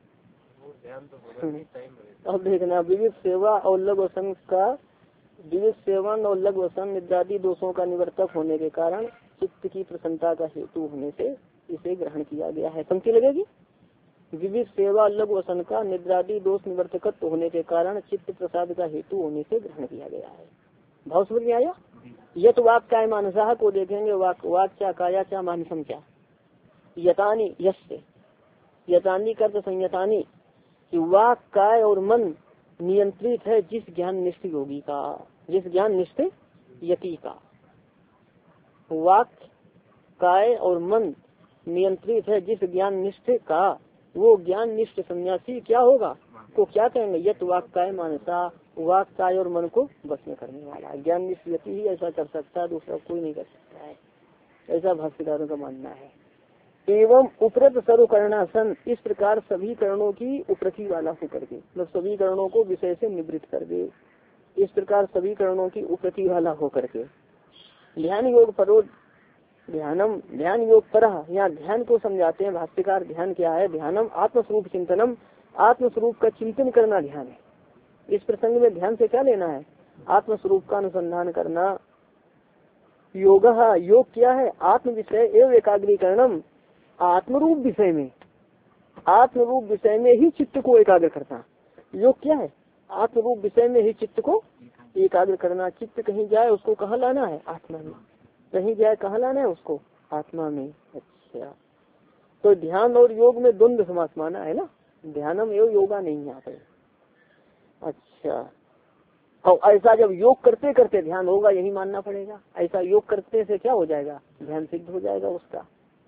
A: अब देखना विविध सेवा और लघुवसन का, विविध सेवन और लघुवसन निद्रादि दोषों का निवर्तक होने के कारण चित्त की प्रसन्नता का हेतु होने से इसे ग्रहण किया गया है। पंक्ति लगेगी। विविध सेवा लघुवसन का निद्रादि दोष निवर्तकत्व होने के कारण चित्त प्रसाद का हेतु होने से ग्रहण किया गया है। भाव समझ में आया? यत वाक्य मानसाह को देखेंगे। वाक वाक्या काया क्या मानसम क्या यतानी यस्य यतानी कर्त संयतानी कि वाक काय और मन नियंत्रित है जिस ज्ञान निष्ठ योगी का, जिस ज्ञान निष्ठ यति का। वाक काय और मन नियंत्रित है जिस ज्ञान निष्ठ का, वो ज्ञान निष्ठ सन्यासी क्या होगा? तो क्या कहेंगे? यत वाक काय मानसा, वाक काय और मन को बस में करने वाला। ज्ञान निष्ठ यति ही ऐसा कर सकता है, दूसरा कोई नहीं कर सकता है, ऐसा भाष्यकारों का मानना है। एवं उपरत सर्व करणासन, इस प्रकार सभी करणों की उपरति वाला होकर के, मतलब सभी करणों को विषय से निवृत्त कर दे। इस प्रकार सभी करणों की उपरति वाला होकर के ध्यान योग परो ध्यानम, ध्यान योग पर, यहाँ ध्यान को समझाते हैं भाष्यकार। ध्यान क्या है? ध्यानम आत्मस्वरूप चिंतनम, आत्मस्वरूप का चिंतन करना ध्यान है। इस प्रसंग में ध्यान से क्या लेना है? आत्मस्वरूप का अनुसंधान करना। योग, योग क्या है? आत्म विषय एवं एकाग्रीकरणम, आत्मरूप विषय में, आत्मरूप विषय में ही चित्त को एकाग्र करना। योग क्या है? आत्मरूप विषय में ही चित्त को एकाग्र करना। चित्त कहीं जाए उसको कहाँ लाना है? आत्मा में। कहीं जाए कहाँ लाना है उसको? आत्मा में। अच्छा, तो ध्यान और योग में द्वंद्व समास माना है ना, ध्यानम एवं योगा नहीं यहाँ पे। अच्छा, और ऐसा जब योग करते करते ध्यान होगा यही मानना पड़ेगा। ऐसा योग करते से क्या हो जाएगा? ध्यान सिद्ध हो जाएगा उसका।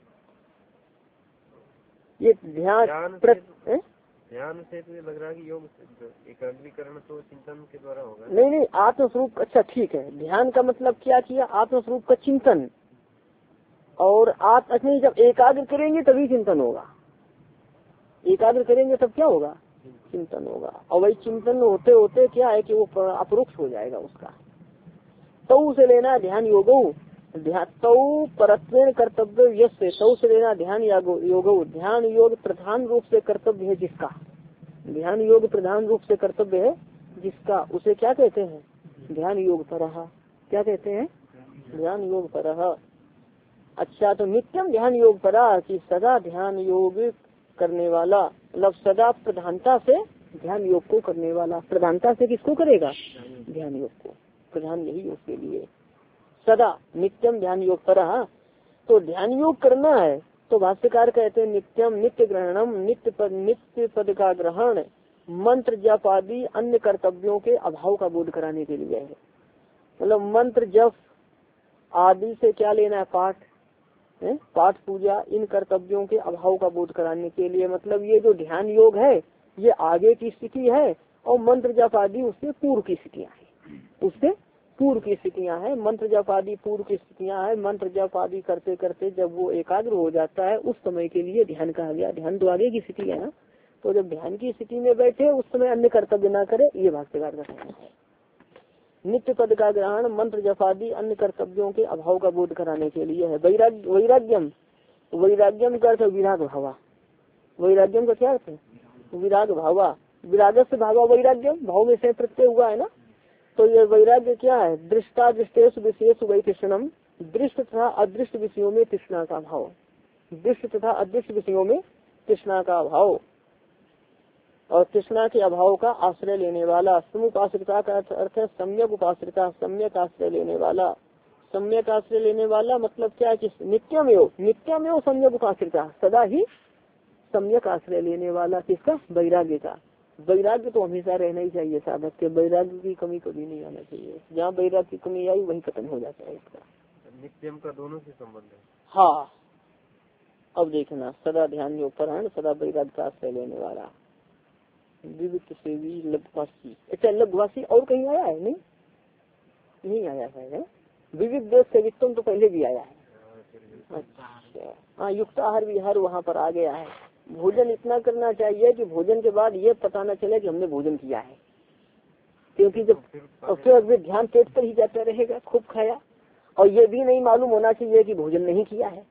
A: ये ध्यान
B: ध्यान से तो लग रहा है कि योग एकाग्रीकरण तो चिंतन के द्वारा होगा।
A: नहीं नहीं, आत्मस्वरूप। अच्छा ठीक है, ध्यान का मतलब क्या किया? आत्मस्वरूप का चिंतन। और आप नहीं, जब एकाग्र करेंगे तभी चिंतन होगा। एकाग्र करेंगे तब क्या होगा? चिंतन होगा। और वही चिंतन होते होते क्या है कि वो अपरोक्ष हो जाएगा उसका। तो उसे लेना ध्यान योगो, ध्यान तो परत्वेन कर्तव्य यस्य, तो से लेना ध्यान योग। ध्यान योग प्रधान रूप से कर्तव्य है जिसका, ध्यान योग प्रधान रूप से कर्तव्य है जिसका, उसे क्या कहते हैं? ध्यान योग परहा। क्या कहते हैं? ध्यान योग परहा। अच्छा, तो नित्यम ध्यान योग परा कि सदा ध्यान योग करने वाला, मतलब सदा प्रधानता से ध्यान योग को करने वाला। प्रधानता से किसको करेगा? ध्यान योग को। प्रधान यही उसके लिए सदा नित्यम ध्यान योग पर। तो ध्यान योग करना है तो भाष्यकार कहते हैं नित्यम, नित्य ग्रहणम, नित्य पद, नित्य पद का ग्रहण मंत्र जप आदि अन्य कर्तव्यों के अभाव का बोध कराने के लिए है। मतलब मंत्र जप आदि से क्या लेना है? पाठ है, पाठ पूजा, इन कर्तव्यों के अभाव का बोध कराने के लिए। मतलब ये जो ध्यान योग है ये आगे की स्थिति है और मंत्र जप आदि उससे पूर्व की स्थितियाँ है, उससे पूर्व की स्थितियाँ हैं। मंत्र जप आदि पूर्व की स्थितियाँ हैं। मंत्र जप आदि करते करते जब वो एकाग्र हो जाता है उस समय के लिए ध्यान कहा गया। ध्यान तो आगे की स्थिति है ना, तो जब ध्यान की स्थिति में बैठे उस समय अन्य कर्तव्य ना करे, ये भाष्यकार का कहना है। नित्य पद का ग्रहण मंत्र जप आदि अन्य कर्तव्यों के अभाव का बोध कराने के लिए है। वैराग्य, वैराग्यम, वैराग्यम का अर्थ विराग भावा। वैराग्यम का क्या अर्थ है? विराग भावा। विराग से भावा वैराग्यम, भाव में से प्रत्यय हुआ है ना। तो ये वैराग्य क्या है? दृष्टा दृष्टेश विशेष वैतृष्णम, दृष्ट तथा अदृष्ट विषयों में तृष्णा का भाव। दृष्ट तथा अदृष्ट विषयों में तृष्णा का भाव और तृष्णा के अभाव का आश्रय लेने वाला। समुपाश्रिता का अर्थ है सम्यक उपाश्रिता, सम्यक आश्रय लेने वाला। सम्यक आश्रय लेने वाला मतलब क्या है कि नित्यमेव, नित्यमेव सम्यक उपाश्रिता, सदा ही सम्यक आश्रय लेने वाला। किसका? वैराग्य का। वैराग्य तो हमेशा रहना ही चाहिए साधक के, वैराग्य की कमी कभी नहीं आना चाहिए। जहाँ वैराग्य की कमी आई वही खत्म हो जाता है इसका।
B: नित्यम का दोनों से संबंध है।
A: हाँ, अब देखना, सदा ध्यान में उपकरण, सदा वैराग्य का आश्रय लेने वाला, विविध सेवी लघुभाषी। अच्छा, लघुभाषी और कहीं आया है? नहीं नहीं आया है। विविध देश सेवित्वम तो पहले भी आया है। अच्छा, हाँ, युक्त आहार विहार वहाँ पर आ गया है। भोजन इतना करना चाहिए कि भोजन के बाद ये पता न चले कि हमने भोजन किया है, क्योंकि जब और फिर अगर ध्यान पेट पर ही जाता रहेगा, खूब खाया, और ये भी नहीं मालूम होना चाहिए कि भोजन नहीं किया है।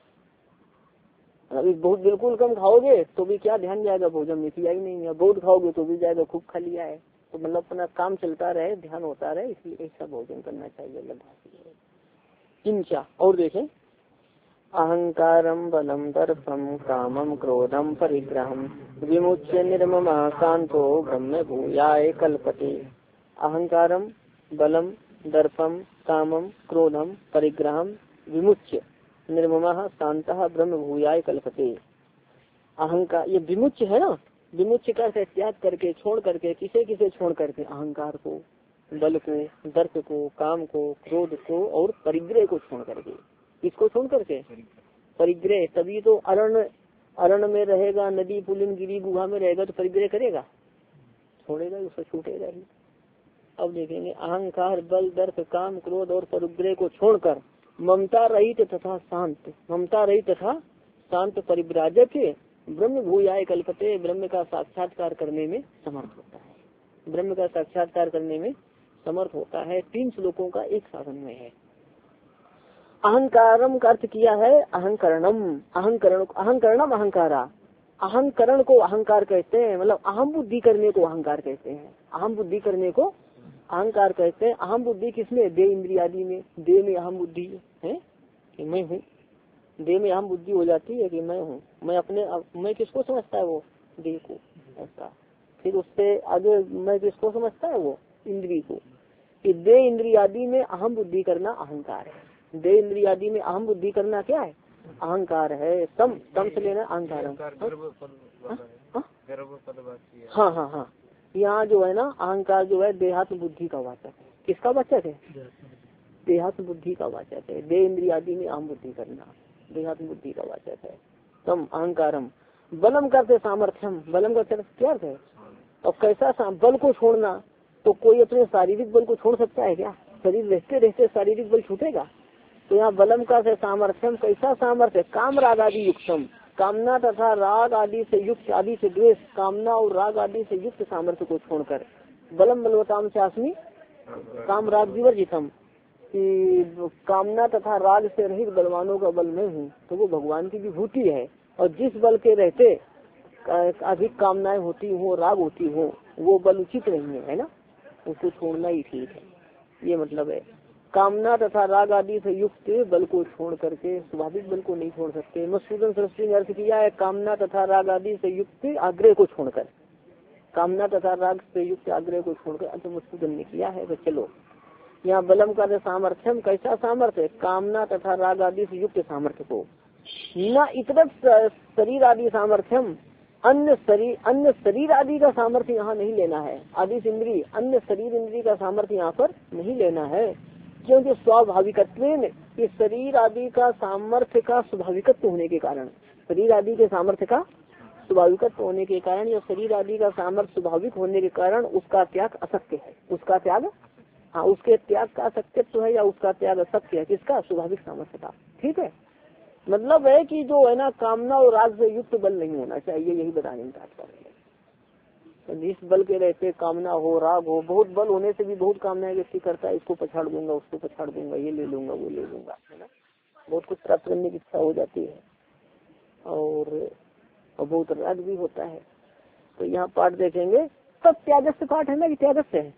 A: अभी बहुत बिल्कुल कम खाओगे तो भी क्या ध्यान जाएगा, भोजन में किया ही नहीं है। बहुत खाओगे तो भी जाएगा खूब खा लिया है। तो मतलब अपना काम चलता रहे, ध्यान होता रहे, इसलिए ऐसा भोजन करना चाहिए लघुभाषी। किंचा, और देखें, अहंकारम बलम दर्पम कामम क्रोधम परिग्रहम विमुच्य निर्मम शांतो ब्रह्म भूयाय कल्पते। अहंकारम बलम दर्पम कामम क्रोधम परिग्रहम विमुच्य निर्मम शांतः ब्रह्म भूयाय कल्पते। अहंकार, ये विमुच्य है ना, विमुच्य का से त्याग करके, छोड़ करके, किसे किसे छोड़ करके, अहंकार को, बल को, दर्प को, काम को, क्रोध को और परिग्रह को छोड़ करके। इसको छोड़ करके परिग्रह, तभी तो अरण्य अरण्य में रहेगा, नदी पुलिन गिरी गुहा में रहेगा तो परिग्रह करेगा, छोड़ेगा, उसको छूटेगा ही। अब देखेंगे, अहंकार बल दर्प काम क्रोध और परिग्रह को छोड़कर ममता रहित तथा शांत, ममता रहित तथा शांत परिव्राजक ब्रह्म भूयाय कल्पते, ब्रह्म का साक्षात्कार करने में समर्थ होता है। ब्रह्म का साक्षात्कार करने में समर्थ होता है। तीन श्लोकों का एक साधन में है। अहंकारम का अर्थ किया है अहंकरणम, अहंकरण अहंकरणम अहंकारा। अहंकरण को अहंकार कहते हैं, मतलब अहम बुद्धि करने को अहंकार कहते हैं। अहम बुद्धि करने को अहंकार कहते हैं। अहम बुद्धि किसमें? देह इंद्रिय आदि में। देह में अहम बुद्धि है कि मैं हूँ, देह में अहम बुद्धि हो जाती है कि मैं हूँ। मैं अपने मैं किसको समझता है? वो देह को, ऐसा। फिर उससे आगे मैं किसको समझता है? वो इंद्रिय को। कि देह इंद्रिय आदि में अहम बुद्धि करना अहंकार है। देह इंद्रिय आदि में अहम बुद्धि करना क्या है? अहंकार है। तम तम से लेना अहंकार। हाँ हाँ हाँ, यहाँ जो है ना, अहंकार जो है देहात्म बुद्धि का वाचक है। किसका वाचक है? देहात्म बुद्धि का वाचक है। देह इंद्रिय आदि में अहम बुद्धि करना देहात्म बुद्धि का वाचक है। तम अहंकारम। बलम करते सामर्थ्यम, बलम का क्या अर्थ है? और कैसा बल को छोड़ना? तो कोई अपने शारीरिक बल को छोड़ सकता है क्या? शरीर रहते रहते शारीरिक बल छूटेगा? तो यहाँ बलम का से सामर्थ्यम, कैसा सामर्थ्य? काम राग आदि युक्तम, कामना तथा राग आदि से युक्त, आदि से द्वेष, कामना और राग आदि से युक्त सामर्थ्य को छोड़कर। बलम बलवताम चाशमी काम राग विवर्जितम, कि कामना तथा राग से रहित बलवानों का बल मैं हूँ, तो वो भगवान की विभूति है। और जिस बल के रहते अधिक कामनाएं होती हो, राग होती हो, वो बल उचित नहीं है, है ना, उसको छोड़ना ही ठीक है। ये मतलब है। कामना तथा राग आदि से युक्त बल को छोड़ करके स्वाभाविक बल को नहीं छोड़ सकते। मधुसूदन सरस्वती ने अर्थ किया है कामना तथा राग आदि से युक्त आग्रह को छोड़कर। कामना तथा राग से युक्त आग्रह को छोड़कर अर्थ मधुसूदन ने किया है। तो चलो, यहाँ बलम का सामर्थ्यम, कैसा सामर्थ्य? कामना तथा राग आदि से युक्त सामर्थ्य को। न इतर शरीर आदि सामर्थ्यम, अन्य शरीर अन्य शरीर आदि का सामर्थ्य यहाँ नहीं लेना है। आदि इंद्रिय अन्य शरीर इंद्रिय का सामर्थ्य यहाँ पर नहीं लेना है, क्योंकि स्वाभाविकत्व में इस शरीर आदि का सामर्थ्य का स्वाभाविकत्व होने के कारण, शरीर आदि के सामर्थ्य का स्वाभाविकत्व होने के कारण, या शरीर आदि का सामर्थ्य स्वाभाविक होने के कारण उसका त्याग असत्य है। उसका त्याग, हाँ, उसके त्याग का असत्यत्व है या उसका त्याग असत्य है। किसका? स्वाभाविक सामर्थ्य का। ठीक है, मतलब है कि जो है ना, कामना और राग से युक्त बल नहीं होना चाहिए, यही बताने का तात्पर्य है। जिस बल के रहते कामना हो, राग हो, बहुत बल होने से भी बहुत कामनाएं व्यक्ति करता है, इसको पछाड़ दूंगा, उसको पछाड़ दूंगा, ये ले लूंगा, वो ले लूंगा, है ना, बहुत कुछ प्राप्त करने की इच्छा हो जाती है, और, और बहुत राग भी होता है। तो यहाँ पाठ देखेंगे, सत्यागस्य पाठ है ना कि त्यागस्य है?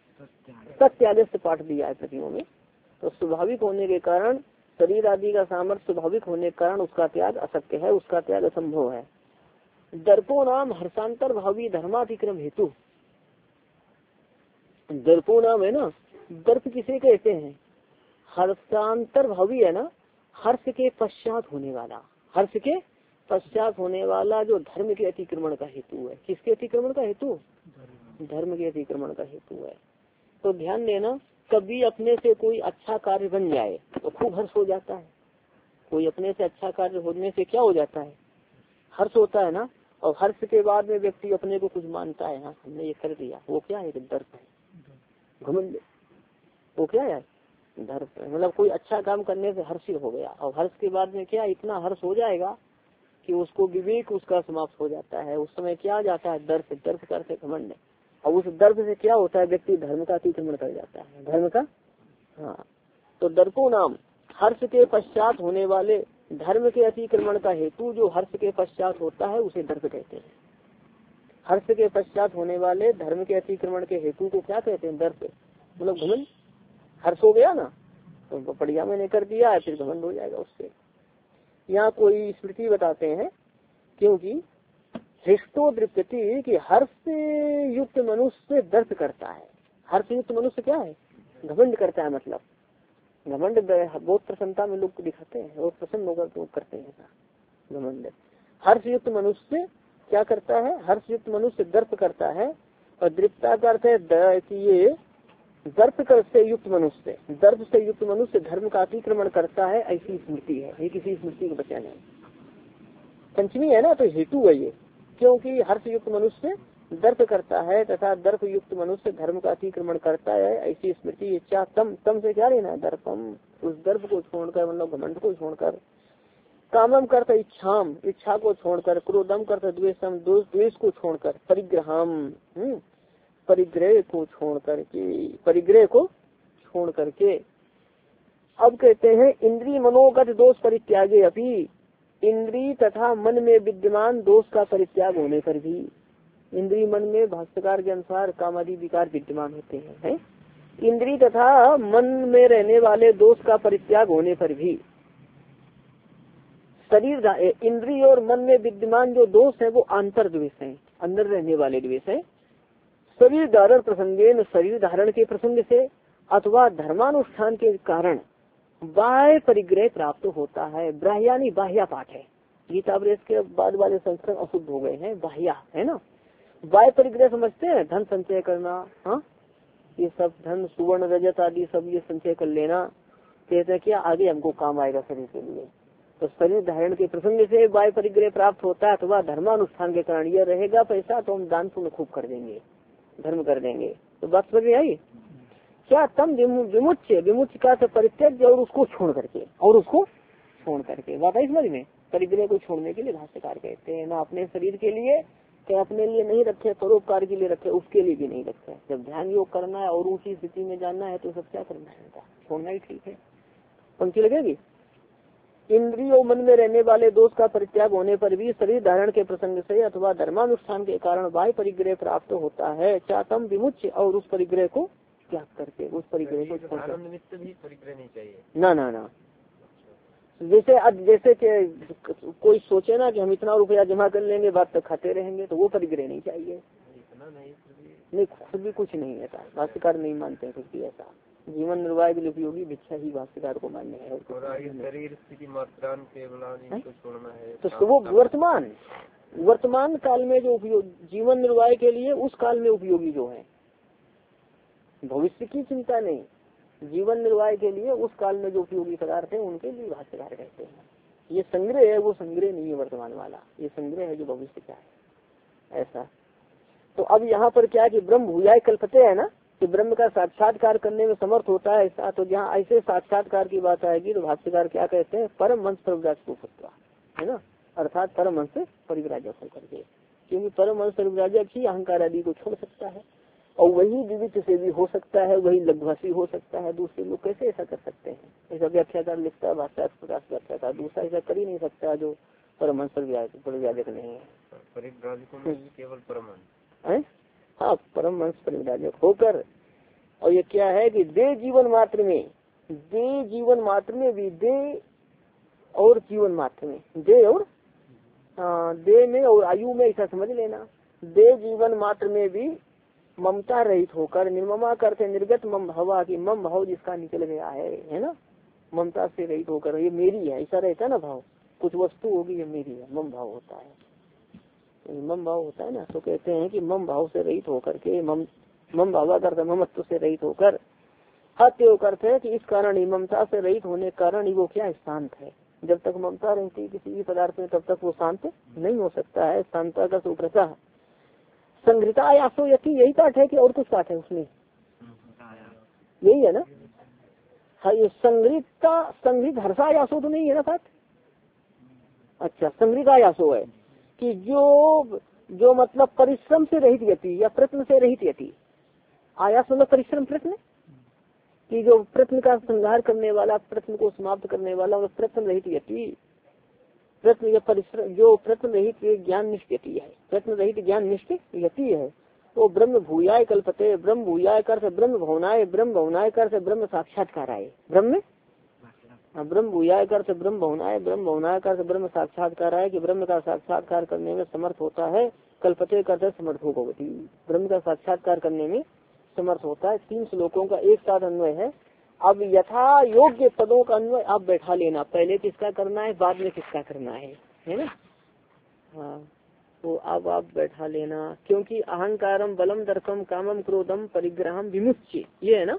A: सत्यागस्य पाठ दिया है प्रतियों में। तो स्वाभाविक होने के कारण, शरीर आदि का सामर्थ्य स्वाभाविक होने के कारण उसका त्याग असत्य है, उसका त्याग असंभव है। दर्पो नाम हर्षांतर भावी धर्मातिक्रम हेतु। दर्पो नाम है ना, दर्प किसे कहते हैं? हर्षांतर भावी है ना, हर्ष के पश्चात होने वाला, हर्ष के पश्चात होने वाला जो धर्म के अतिक्रमण का हेतु है। किसके अतिक्रमण का हेतु? धर्म के अतिक्रमण का हेतु है। तो ध्यान देना, कभी अपने से कोई अच्छा कार्य बन जाए तो खूब हर्ष हो जाता है। कोई अपने से अच्छा कार्य होने से क्या हो जाता है? हर्ष होता है ना। और हर्ष के बाद में व्यक्ति अपने को कुछ मानता है, हाँ हमने ये कर दिया, वो क्या है? दर्प है, घमंड। वो क्या है? दर्प है। मतलब कोई अच्छा काम करने से हर्षित हो गया, और हर्ष के बाद में क्या इतना हर्ष हो जाएगा कि उसको विवेक उसका समाप्त हो जाता है। उस समय क्या आ जाता है? दर्प। दर्प करते घमंड। और उस दर्प से क्या होता है? व्यक्ति धर्म का अतिक्रमण कर जाता है। धर्म का, हाँ। तो दर्पो नाम हर्ष के पश्चात होने वाले धर्म के अतिक्रमण का हेतु, जो हर्ष के पश्चात होता है उसे दर्प कहते हैं। हर्ष के पश्चात होने वाले धर्म के अतिक्रमण के हेतु को क्या कहते हैं? दर्प। मतलब घमंड। हर्ष हो गया ना, तो बढ़िया मैंने कर दिया है, फिर घमंड हो जाएगा उससे। यहाँ कोई स्मृति बताते हैं, क्योंकि हृष्टो दृप्यति कि हर्ष युक्त मनुष्य दर्प करता है। हर्ष युक्त मनुष्य क्या है? घमंड करता है। मतलब घमंड बहुत प्रसन्नता में लोग दिखाते हैं और प्रसन्न होकर तो करते हैं घमंड। हर्ष युक्त मनुष्य क्या करता है? हर्ष युक्त मनुष्य दर्प करता है। और दृप्ता का अर्थ है कि ये दर्प कर से युक्त मनुष्य, दर्प से युक्त मनुष्य धर्म का अतिक्रमण करता है, ऐसी स्मृति है। ये किसी स्मृति का वचन है। पंचमी है ना, तो हेतु है ये। क्योंकि हर्ष युक्त मनुष्य दर्प करता है तथा दर्प युक्त मनुष्य धर्म का अतिक्रमण करता है, ऐसी स्मृति। इच्छा तम, तम से क्या लेना है? दर्पम। उस दर्प को छोड़कर, मतलब घमंड को छोड़कर, कामम करता इच्छाम, इच्छा को छोड़कर, क्रोधम करता द्वेषम, द्वेष को छोड़कर, परिग्रहम, परिग्रह को छोड़ करके, परिग्रह को छोड़ करके। अब कहते हैं इंद्रिय मनोगत दोष परित्यागे अपि, इंद्रिय तथा मन में विद्यमान दोष का परित्याग होने पर भी। इंद्रिय मन में भाष्यकार के अनुसार कामादि विकार विद्यमान होते हैं, है? इंद्रिय तथा मन में रहने वाले दोष का परित्याग होने पर भी शरीर, इंद्रिय और मन में विद्यमान जो दोष है वो आंतर द्वेष है, अंदर रहने वाले द्वेष है। शरीर धारण प्रसंगेन, शरीर धारण के प्रसंग से अथवा धर्मानुष्ठान के कारण बाह्य परिग्रह प्राप्त होता है। बाह्यानी बाह्या पाठ है, गीता प्रेस के बाद वाले संस्करण अशुद्ध हो गए हैं, बाह्या है ना। बाह्य परिग्रह समझते हैं? धन संचय करना, हाँ ये सब धन सुवर्ण रजत आदि सब ये संचय कर लेना। कहते हैं क्या आगे हमको काम आएगा शरीर के लिए। तो शरीर धारण के प्रसंग से बाह्य परिग्रह प्राप्त होता है, अथवा धर्मानुष्ठान के कारण ये रहेगा पैसा तो हम दान पुण्य खूब कर देंगे, धर्म कर देंगे। तो बात समझ में आई क्या? तम विमुच्य, विमुच्य का परित्यज, और उसको छोड़ करके, और उसको छोड़ करके। बात आई समझ में? परिग्रह को छोड़ने के लिए भाष्यकार कहते हैं ना अपने शरीर के लिए कि अपने लिए नहीं रखे, परोपकार के लिए रखे, उसके लिए भी नहीं रखे। जब ध्यान योग करना है और ऊंची स्थिति में जाना है तो सब क्या करना है? छोड़ना ही ठीक है। पंक्ति लगेगी। इंद्रिय और मन में रहने वाले दोष का परित्याग होने पर भी शरीर धारण के प्रसंग से अथवा धर्मानुष्ठान के कारण बाह्य परिग्रह प्राप्त होता है। चातम विमुच्य, और उस परिग्रह को त्याग करके, उस परिग्रह को छोड़कर।
B: भी परिग्रह नहीं चाहिए
A: ना ना ना। जैसे अब जैसे कि कोई सोचे ना कि हम इतना रुपया जमा कर लेंगे, बात तक खाते रहेंगे, तो वो परिग्रह नहीं चाहिए।
B: इतना नहीं,
A: नहीं खुद भी कुछ नहीं ऐसा, भाष्यकार नहीं मानते कुछ भी ऐसा। जीवन निर्वाह के लिए उपयोगी भिक्षा ही भाष्यकार को मान्य है।
B: शरीर स्थिति मात्रान केवल छोड़ना है।
A: तो वो वर्तमान वर्तमान काल में जो उपयोग जीवन निर्वाह के लिए, उस काल में उपयोगी जो है, भविष्य की चिंता नहीं, जीवन निर्वाह के लिए उस काल में जो उपयोगी पदार्थ है उनके लिए भाष्यकार कहते हैं। ये संग्रह है, वो संग्रह नहीं है वर्तमान वाला, ये संग्रह है जो भविष्य का है ऐसा। तो अब यहाँ पर क्या कि ब्रह्म भूयाय कल्पते है ना, कि ब्रह्म का साक्षात्कार करने में समर्थ होता है ऐसा। तो जहाँ ऐसे साक्षात्कार की बात आएगी तो भाष्यकार क्या कहते हैं? परम हंस परिव्राजक है ना, अर्थात परम हंस परिव्राजक होकर के, क्योंकि परम हंस परिव्राजक ही अहंकार आदि को छोड़ सकता है, और वही विविध से भी हो सकता है, वही लघुभाषी हो सकता है। दूसरे लोग कैसे ऐसा कर सकते हैं? ऐसा व्याख्याकार लिखता है, भाषा प्रकाश व्याख्याकार, दूसरा ऐसा कर ही नहीं सकता जो परमहंस परिव्राजक नहीं है।
B: केवल परमहंस,
A: हाँ परमहंस परिव्राजक होकर। और ये क्या है कि दे जीवन मात्र में, दे जीवन मात्र में भी, दे और जीवन मात्र में, दे और आ, दे में और आयु में, ऐसा समझ लेना। दे जीवन मात्र में भी ममता रहित होकर, निर्ममा करते निर्गत मम भावा की, मम भाव जिसका निकल गया है है ना, ममता से रहित होकर, ये मेरी है ऐसा रहता है ना भाव, कुछ वस्तु होगी ये मेरी है, मम भाव होता है। तो मम भाव होता है ना, तो कहते हैं कि मम भाव से रहित होकर के, मम मम भावा करते ममत्व से रहित होकर, हत्यो करते हैं कि इस कारण ही ममता से रहित होने के कारण ही वो क्या शांत है। जब तक ममता रहती है किसी भी पदार्थ में तब तक वो शांत नहीं हो सकता है। शांता का सुप्रता संग्रता आयासो यति, यही पाठ है कि और कुछ पाठ है उसमें, यही है ना। हाँ, ये संग्रता संग्रहित हर्षायासो तो नहीं है ना पाठ। अच्छा, संग्रहित आयासो है कि जो जो मतलब परिश्रम से रहित यति या प्रश्न से रहित यति। आयास मतलब परिश्रम प्रश्न, कि जो प्रश्न का संहार करने वाला, प्रश्न को समाप्त करने वाला, और प्रश्न रहित यति, प्रश्न या परिश्रम, जो प्रश्न रहित ज्ञान निष्ठ यति है, प्रश्न रहित ज्ञान निष्ठ यति है, तो ब्रह्म भूयाय कल्पते, ब्रह्म भूयाय कर से ब्रह्म भवनाय, ब्रह्म भवनाय कर से ब्रह्म साक्षात्कार आए, ब्रह्म ब्रह्म भूयाय कर से ब्रह्म भवनाय, ब्रह्म भवनाय कर से ब्रह्म साक्षात्कार आए, कि ब्रह्म का साक्षात्कार करने में समर्थ होता है। कल्पते करते समर्थ भगवती, ब्रह्म का साक्षात्कार करने में समर्थ होता है। तीन श्लोकों का एक साथ अन्वय है। अब यथा योग्य पदों का अन्वय आप बैठा लेना, पहले किसका करना है बाद में किसका करना है, है ना। हाँ, तो अब आप बैठा लेना, क्योंकि अहंकारम बलम दर्पम कामम क्रोधम परिग्रहम विमुच्य, ये है ना।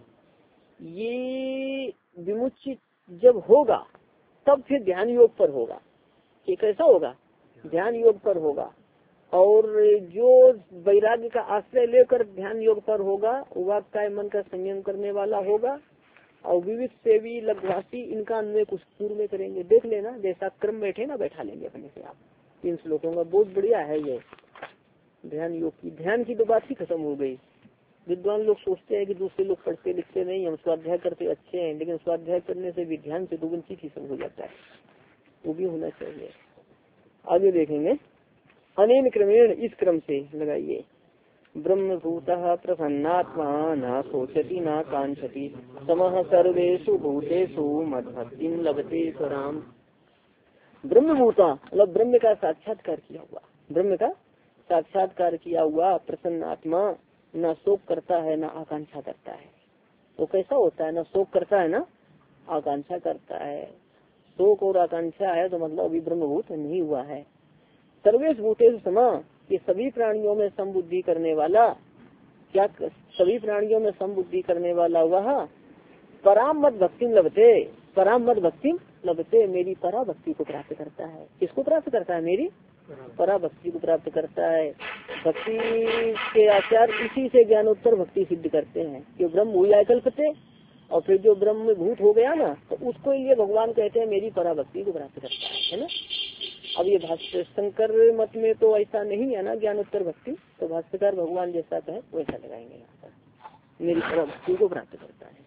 A: ये विमुच्य जब होगा तब फिर ध्यान योग पर होगा। ये कैसा होगा, ध्यान योग पर होगा। और जो वैराग्य का आश्रय लेकर ध्यान योग पर होगा, वाक काय मन का संयम करने वाला होगा। और विविध सेवी लघुवासी, इनका अन्वय कुछ पूर्व में करेंगे, देख लेना जैसा क्रम बैठे ना बैठा लेंगे अपने से आप। तीन श्लोकों का बहुत बढ़िया है ये ध्यान योग की। ध्यान की तो बात ही खत्म हो गई। विद्वान लोग सोचते हैं कि दूसरे लोग पढ़ते लिखते नहीं, हम स्वाध्याय करते अच्छे हैं, लेकिन स्वाध्याय करने से भी ध्यान से दुगुनी चीज हो जाता है, वो भी होना चाहिए। आगे देखेंगे। अनेन क्रमेण, इस क्रम से लगाइए। ब्रह्मभूतः प्रसन्नात्मा न सोचति न कांक्षति समः सर्वेषु भूतेषु मद्भक्तिं लभते स्वराम। ब्रह्मभूता मतलब ब्रह्म का साक्षात्कार किया हुआ, ब्रह्म का साक्षात्कार किया हुआ प्रसन्नात्मा, न शोक करता है न आकांक्षा करता है। तो कैसा होता है, न शोक करता है न आकांक्षा करता है। शोक और आकांक्षा है तो मतलब अभी ब्रह्मभूत नहीं हुआ है। सर्वेश भूतेषु समा, ये सभी प्राणियों में समबुद्धि करने वाला, क्या सभी प्राणियों में समबुद्धि करने वाला वह पराम मद भक्ति लभते, पराम मद भक्ति लभते, मेरी परा भक्ति को प्राप्त करता है। किसको प्राप्त करता है, मेरी परा भक्ति को प्राप्त करता है। भक्ति के आचार इसी से ज्ञानोत्तर भक्ति सिद्ध करते हैं कि ब्रह्म हुआ कल्पते, और फिर जो ब्रह्म भूत हो गया ना, तो उसको ये भगवान कहते हैं मेरी परा भक्ति को प्राप्त करता है, है ना। अब ये भाष्य शंकर मत में तो ऐसा नहीं है ना ज्ञानोत्तर भक्ति, तो भाष्यकार भगवान जैसा कहे वैसा लगाएंगे यहाँ पर, मेरी परा भक्ति को प्राप्त करता है।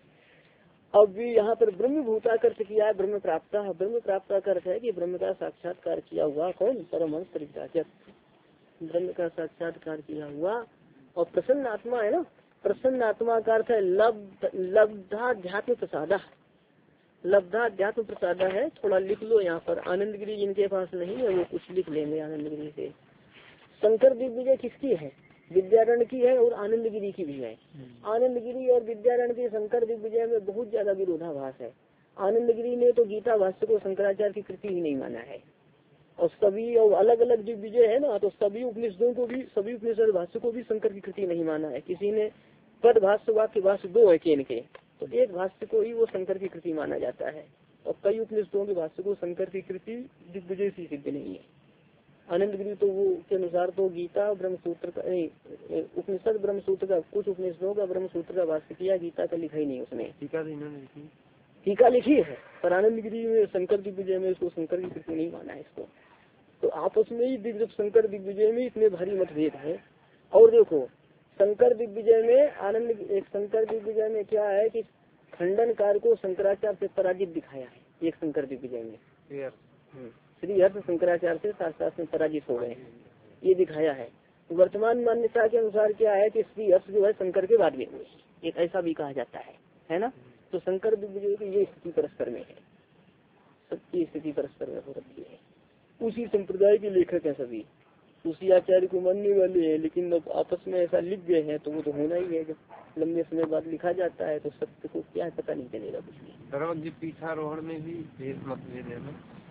A: अब भी यहाँ पर ब्रह्म भूताकर्ष किया है, ब्रह्म प्राप्त, ब्रह्म प्राप्त का अर्थ है कि ब्रह्म का साक्षात्कार किया हुआ कौन, परमहंस परिव्राजक, ब्रह्म का साक्षात्कार किया हुआ। और प्रसन्न आत्मा है ना, प्रसन्न आत्मा का अर्थ है लब्ध लब्धाध्यात्म प्रसादा, लब्धाध्यात्म प्रसादा है। थोड़ा लिख लो यहाँ पर, आनंद गिरी जिनके पास नहीं है वो कुछ लिख लेंगे आनंद गिरी से। शंकर दिग्विजय किसकी है, विद्यारण की है और आनंद गिरी की भी है। आनंद गिरी और विद्यारण की शंकर दिग्विजय में बहुत ज्यादा विरोधाभास है। आनंद गिरी ने तो गीता भाष्य को शंकराचार्य की कृति ही नहीं माना है, और सभी और अलग अलग दिग्विजय है ना, तो सभी उपनिषदों को भी, सभी उपनिषद भाष्य को भी शंकर की कृति नहीं माना है। किसी ने पद भाष्य वाक्य भाष्य दो है केन के, तो एक भाष्य को ही वो शंकर की कृति माना जाता है, और कई उपनिषदों के भाष्य को शंकर की कृति दिग्विजय से सिद्ध नहीं है। आनंद गिरी तो वो के अनुसार तो गीता ब्रह्म सूत्र का, उपनिषद ब्रह्म सूत्र का, कुछ उपनिषदों का ब्रह्म सूत्र का भाष्य किया, गीता का लिखा ही नहीं उसने। टीका लिखी टीका लिखी है, पर आनंद गिरी में शंकर दिग्विजय में इसको शंकर की कृति नहीं माना है इसको। तो आपस में ही दिग्विजय शंकर दिग्विजय में इतने भारी मतभेद है। और देखो शंकर दिग्विजय में आनंद एक शंकर दिग्विजय में क्या है कि खंडनकार को शंकराचार्य से पराजित दिखाया है, एक शंकर दिग्विजय में श्री हर्ष शंकराचार्य से शास्त्रार्थ में पराजित हो गए हैं, ये दिखाया है। वर्तमान मान्यता के अनुसार क्या है कि श्री हर्ष जो है शंकर के बाद में हुए, एक ऐसा भी कहा जाता है, है ना। तो शंकर दिग्विजय की ये स्थिति परस्पर में है, सबकी स्थिति परस्पर में हो रखी है। उसी संप्रदाय के लेखक है सभी, उसी आचार्य को मानने वाले हैं, लेकिन अब आपस में ऐसा लिख गए हैं तो वो तो होना ही है। जब लंबे समय बाद लिखा जाता है तो सत्य को क्या पता नहीं चलेगा कुछ भी।
B: पीठारोहण में भी भेद मतभेद है ना,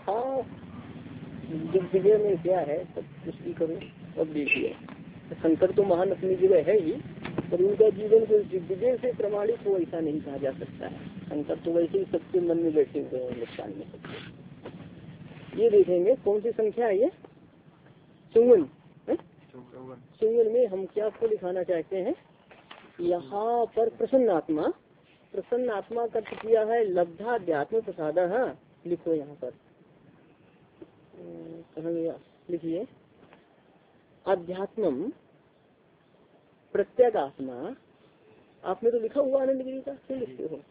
A: हाँ दिग्विजय में क्या है सब कुछ भी करो। अब देखिए शंकर तो महान अपनी जगह है ही, पर उनका जीवन को दिग्विजय से प्रमाणित हो ऐसा नहीं कहा जा सकता है। शंकर तो वैसे ही सबके मन में बैठे हुए हैं हिंदुस्तान में सबके। ये देखेंगे कौन सी संख्या है ये चौवन चौवन में हम क्या आपको दिखाना चाहते हैं। यहाँ पर प्रसन्न आत्मा प्रसन्न आत्मा का किया है लब्धाध्यात्म प्रसाद। हाँ लिखो यहाँ पर कहाँ गया लिखिए अध्यात्मम प्रत्यगात्मा। आपने तो लिखा हुआ आनंद गिरी का क्यों लिखते हो।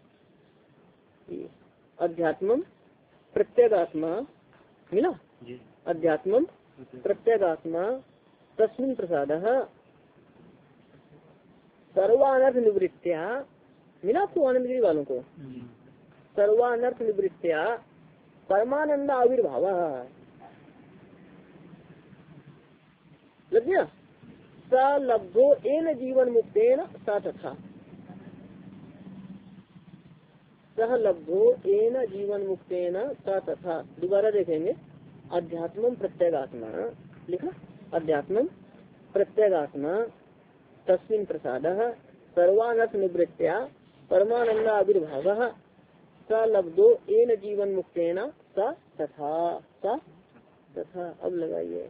A: अध्यात्मम प्रत्यगात्मा मिला। अध्यात्मम प्रत्यगात्मा तस्मिन् प्रसादः सर्वानर्थ निवृत्त्या मिला आपको आनंद गिरी वालों को। सर्वानर्थ निवृत्त्या परमानंद आविर्भाव लग गया। स लब्धो एन जीवन मुक्तेन सा तथा सह लब्धो एन जीवन मुक्तेन सा तथा। दोबारा देखेंगे अध्यात्मम प्रत्यगात्मा लिखा। अध्यात्मम प्रत्यगात्मा तस्मिन् प्रसादः सर्वानर्थ निवृत्त्या परमानंद आविर्भावः स लब्धो एन जीवन मुक्तेन सा तथा सा तथा। अब लगाइए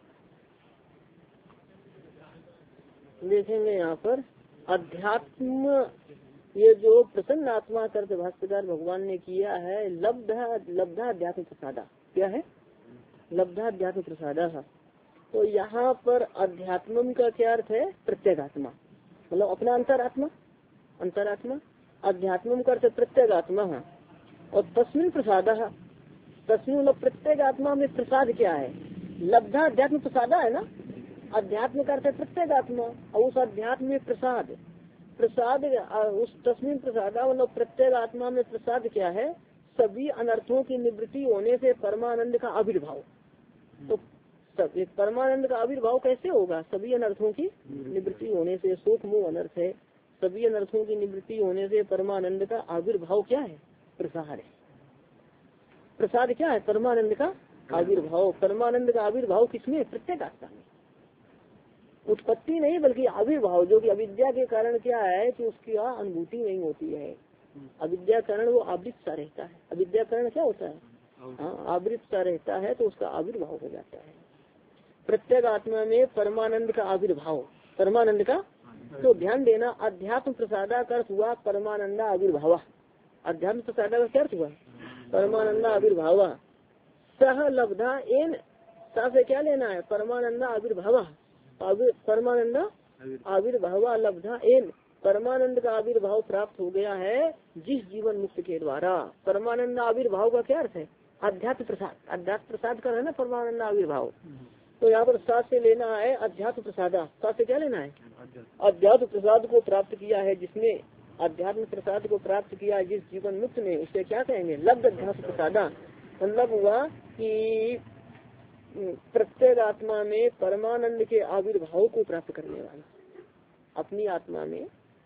A: देखेंगे यहाँ पर अध्यात्म ये जो प्रसन्न आत्मा करते भाष्यकार भगवान ने किया है लब्धा लब्धा अध्यात्म प्रसादा। क्या है लब्धाध्यात्म प्रसादा। तो यहाँ पर अध्यात्म का क्या अर्थ है प्रत्यगात्मा मतलब अपना अंतरात्मा अंतरात्मा। अध्यात्म का अर्थ प्रत्यगात्मा है और तस्मिन् प्रसाद तस्मिन् मतलब प्रत्यगात्मा में प्रसाद क्या है लब्धा अध्यात्म प्रसादा है ना। अध्यात्म का अर्थ है प्रत्यगात्मा और उस अध्यात्म में प्रसाद प्रसाद उस तस्मिन् प्रसादा मतलब प्रत्यगात्मा में प्रसाद क्या है सभी अनर्थों की निवृत्ति होने से परमानंद का आविर्भाव। तो सब परमानंद का आविर्भाव कैसे होगा सभी अनर्थों की निवृत्ति होने से। शोक मोह अनर्थ है सभी अनर्थों की निवृत्ति होने से परमानंद का आविर्भाव क्या है प्रसाद है। प्रसाद क्या है परमानंद का आविर्भाव। परमानंद का आविर्भाव किसमें प्रत्यगात्मा में। उत्पत्ति नहीं बल्कि आविर्भाव जो कि अविद्या के कारण क्या है कि उसकी अनुभूति नहीं होती है। अविद्या कारण वो आवृत सा रहता है। अविद्या कारण क्या होता है हाँ आवृत सा रहता है तो उसका आविर्भाव हो जाता है। प्रत्येक आत्मा में परमानंद का आविर्भाव परमानंद का। तो ध्यान देना अध्यात्म प्रसादा का अर्थ हुआ परमानंद आविर्भाव। अध्यात्म प्रसादा का क्या अर्थ हुआ परमानंद आविर्भाव। सह लब्धा एन सा से क्या लेना है परमानंद आविर्भाव। परमानंद आविर्भाव लब्धा एन परमानंद का आविर्भाव प्राप्त हो गया है जिस जीवन मुक्त के द्वारा। परमानंद आविर्भाव का क्या अर्थ है अध्यात्म प्रसाद। अध्यात्म प्रसाद का है ना परमानंद आविर्भाव। तो यहाँ पर साथ से लेना है अध्यात्म प्रसादा। साथ से क्या लेना है अध्यात्म प्रसाद को प्राप्त किया है जिसने अध्यात्म प्रसाद को प्राप्त किया जिस जीवन मुक्त ने उसे क्या कहेंगे लब्ध अध्यात्म प्रसादा। मतलब हुआ कि प्रत्येक आत्मा में परमानंद के आविर्भाव को प्राप्त करने वाला अपनी आत्मा में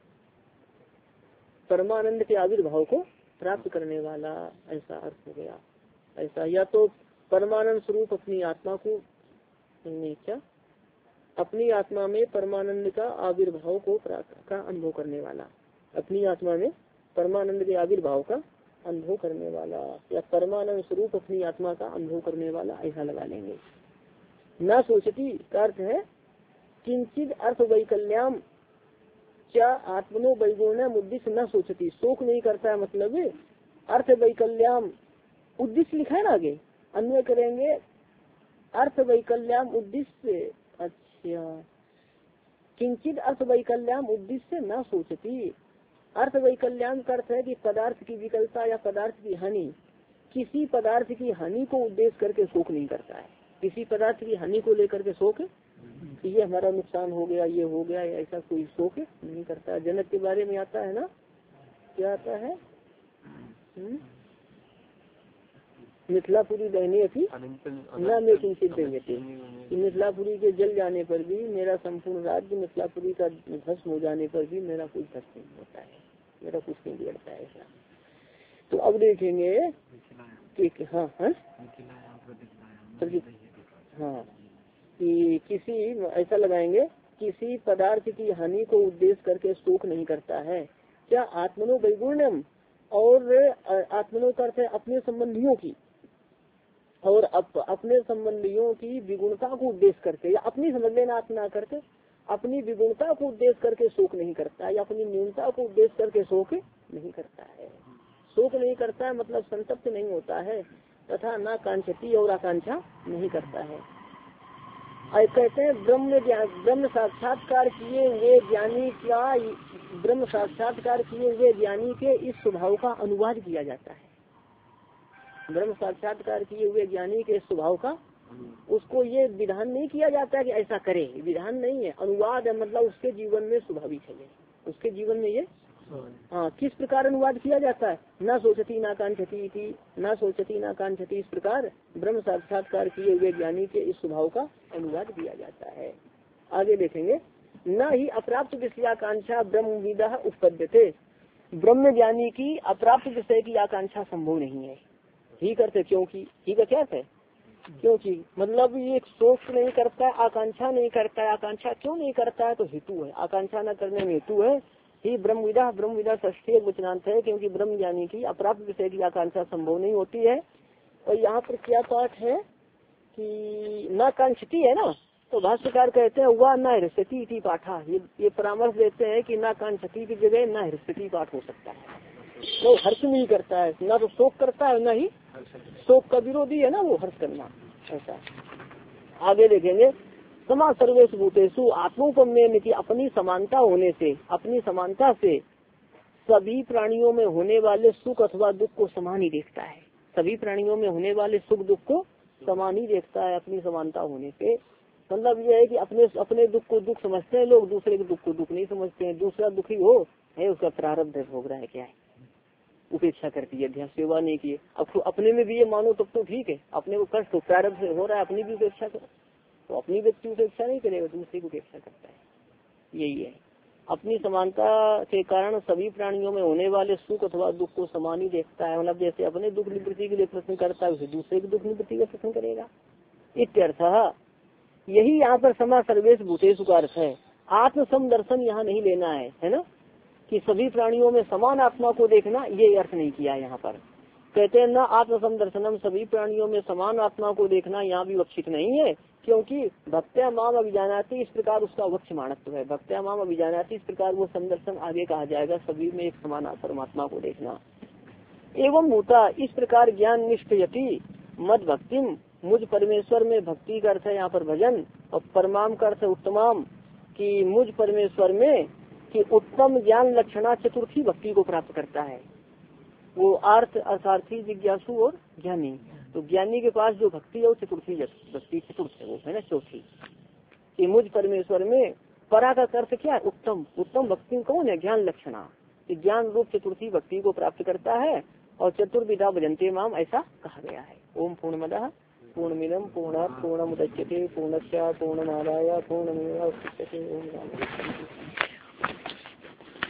A: परमानंद के आविर्भाव को प्राप्त करने वाला ऐसा अर्थ हो गया। ऐसा या तो परमानंद स्वरूप अपनी आत्मा को नहीं क्या अपनी आत्मा में परमानंद का आविर्भाव को प्राप्त का अनुभव करने वाला अपनी आत्मा में परमानंद के आविर्भाव का अनुभव करने वाला या परमानंद स्वरूप अपनी आत्मा का अनुभव करने वाला ऐसा लगा लेंगे। न सोचती का अर्थ है किंचित अर्थ वैकल्याम क्या आत्मनो वैगुण्यम उद्देश्य न सोचती शोक नहीं करता है। मतलब अर्थ वैकल्याम उद्देश्य लिखा है ना आगे अन्वय करेंगे अर्थ वैकल्याम उद्देश्य। अच्छा किंचित अर्थ वैकल्याम उद्देश्य न सोचती। अर्थ वैकल्याम का अर्थ है कि पदार्थ की विकलता या पदार्थ की हानि किसी पदार्थ की हानि को उद्देश्य करके शोक नहीं करता है। किसी पदार्थ की हानि को लेकर के शोक ये हमारा नुकसान हो गया ये हो गया ऐसा कोई शोक नहीं करता। जनक के बारे में आता है ना क्या आता है मिथिलापुरी दहने थी न मैं किंचित देंगे थे कि मिथिलापुरी के जल जाने पर भी मेरा संपूर्ण राज्य मिथिलापुरी का भस्म हो जाने पर भी मेरा कुछ भस्म नहीं होता है मेरा कुछ नहीं बिगड़ता है ऐसा। तो अब देखेंगे ठीक है। हाँ हाँ हाँ कि किसी ऐसा लगाएंगे, किसी पदार्थ की हानि को उद्देश्य करके शोक नहीं करता है। क्या आत्मनो वैगुण्यम, और आत्मनो का अर्थ है अपने संबंधियों की, और अप, अपने संबंधियों की विगुणता को उद्देश्य करके, या अपनी समझ लेना आत्मा करके अपनी विगुणता को उद्देश्य करके शोक नहीं करता, या अपनी न्यूनता को उद्देश्य करके शोक नहीं करता है। शोक नहीं करता है मतलब संतप्त नहीं होता है, तथा न कांक्षती और आकांक्षा नहीं करता है। कहते हैं ब्रह्म ब्रह्म साक्षात्कार किए हुए ज्ञानी का ब्रह्म साक्षात्कार किए हुए ज्ञानी के इस स्वभाव का अनुवाद किया जाता है। ब्रह्म साक्षात्कार किए हुए ज्ञानी के स्वभाव का, उसको ये विधान नहीं किया जाता है कि ऐसा करे, विधान नहीं है, अनुवाद है, मतलब उसके जीवन में स्वाभाविक है, उसके जीवन में ये हाँ किस प्रकार अनुवाद किया जाता है। न सोचती न कांक्षती थी, न सोचती न कांक्षती, इस प्रकार ब्रह्म साक्षात्कार किए हुए ज्ञानी के इस स्वभाव का अनुवाद किया जाता है। आगे देखेंगे, न ही अप्राप्त विषयाकांक्षा ब्रह्म विदा उत्पद्यते, ब्रह्म ज्ञानी की अप्राप्त विषय की आकांक्षा संभव नहीं है। ही करते क्योंकि, ही का क्या है क्योंकि, मतलब ये शोक नहीं करता है, आकांक्षा नहीं करता है। आकांक्षा क्यों नहीं करता है तो हेतु है, आकांक्षा न करने में हेतु है। ही ब्रह्म विदा, ब्रह्म विदा षष्ठी एक वचनांत है, क्योंकि ब्रह्म ज्ञानी की अप्राप्त विषय की आकांक्षा संभव नहीं होती है। और यहाँ पर क्या पाठ है कि न कांक्षती है ना, तो भाष्यकार कहते हैं वह न हृष्यति इति पाठा, ये ये परामर्श देते हैं कि न कांक्षती की जगह न हृष्यति पाठ हो सकता है। तो हर्ष नहीं करता है, न तो शोक करता है, न ही शोक का विरोधी है ना वो हर्ष करना, ऐसा। आगे देखेंगे, समा सर्वेश भूतेषु आत्मोपम्य की अपनी समानता होने से, अपनी समानता से सभी प्राणियों में होने वाले सुख अथवा दुख को समान ही देखता है। सभी प्राणियों में होने वाले सुख दुख को समान ही देखता है अपनी समानता होने से। मतलब यह है कि अपने अपने दुख को दुख समझते हैं लोग, दूसरे के दुख को दुख नहीं समझते हैं। दूसरा दुखी हो है उसका प्रारब्ध भोग रहा है, क्या है, उपेक्षा करती है, ध्यान सेवा नहीं किए। अब अपने में भी ये मानो तब तो ठीक है, अपने को कष्ट प्रारब्ध से हो रहा है, अपनी भी उपेक्षा करो, तो अपनी व्यक्ति उपेक्षा नहीं करेगा, दूसरे को उपेक्षा करता है। यही है, अपनी समानता के कारण सभी प्राणियों में होने वाले सुख अथवा दुख को समान ही देखता है। मतलब जैसे अपने दुख निवृत्ति के लिए प्रश्न करता है, उसे दूसरे की दुख निवृत्ति का प्रश्न करेगा। इत्यर्थ, यही यहाँ पर समा सर्वेश भूतेषु का अर्थ है। आत्म समदर्शन यहाँ नहीं लेना है, है ना, कि सभी प्राणियों में समान आत्मा को देखना, ये अर्थ नहीं किया यहाँ पर। कहते हैं न आत्म समदर्शनम, सभी प्राणियों में समान आत्मा को देखना यहाँ भी वक्षित नहीं है, क्योंकि भक्त्या माम अभिजानाति, इस प्रकार उसका वक्ष मानत्व है। भक्त्या माम अभिजानाति, इस प्रकार वो समदर्शन आगे कहा जाएगा, सभी में एक समान परमात्मा को देखना। एवं होता, इस प्रकार ज्ञान निष्ठयति मद भक्तिम, मुझ परमेश्वर में भक्ति का अर्थ है यहाँ पर भजन, और परमाम का अर्थ उत्तमाम, कि मुझ परमेश्वर में कि उत्तम ज्ञान लक्षणा चतुर्थी भक्ति को प्राप्त करता है। वो अर्थ अर्थार्थी जिज्ञासु और ज्ञानी, तो ज्ञानी के पास जो भक्ति है वो चतुर्थी भक्ति, चतुर्थ है वो, है ना, चौथी। कि मुझ परमेश्वर में, परा का अर्थ क्या है, उत्तम, उत्तम भक्ति कौन है, ज्ञान लक्षणा, कि ज्ञान रूप चतुर्थी भक्ति को प्राप्त करता है। और चतुर्विधा भजन्ते माम, ऐसा कहा गया है। ओम पूर्णमदः पूर्णमिदं पूर्णात् पूर्णमुदच्यते पूर्णस्य पूर्णमादाय पूर्णमेवावशिष्यते। ओम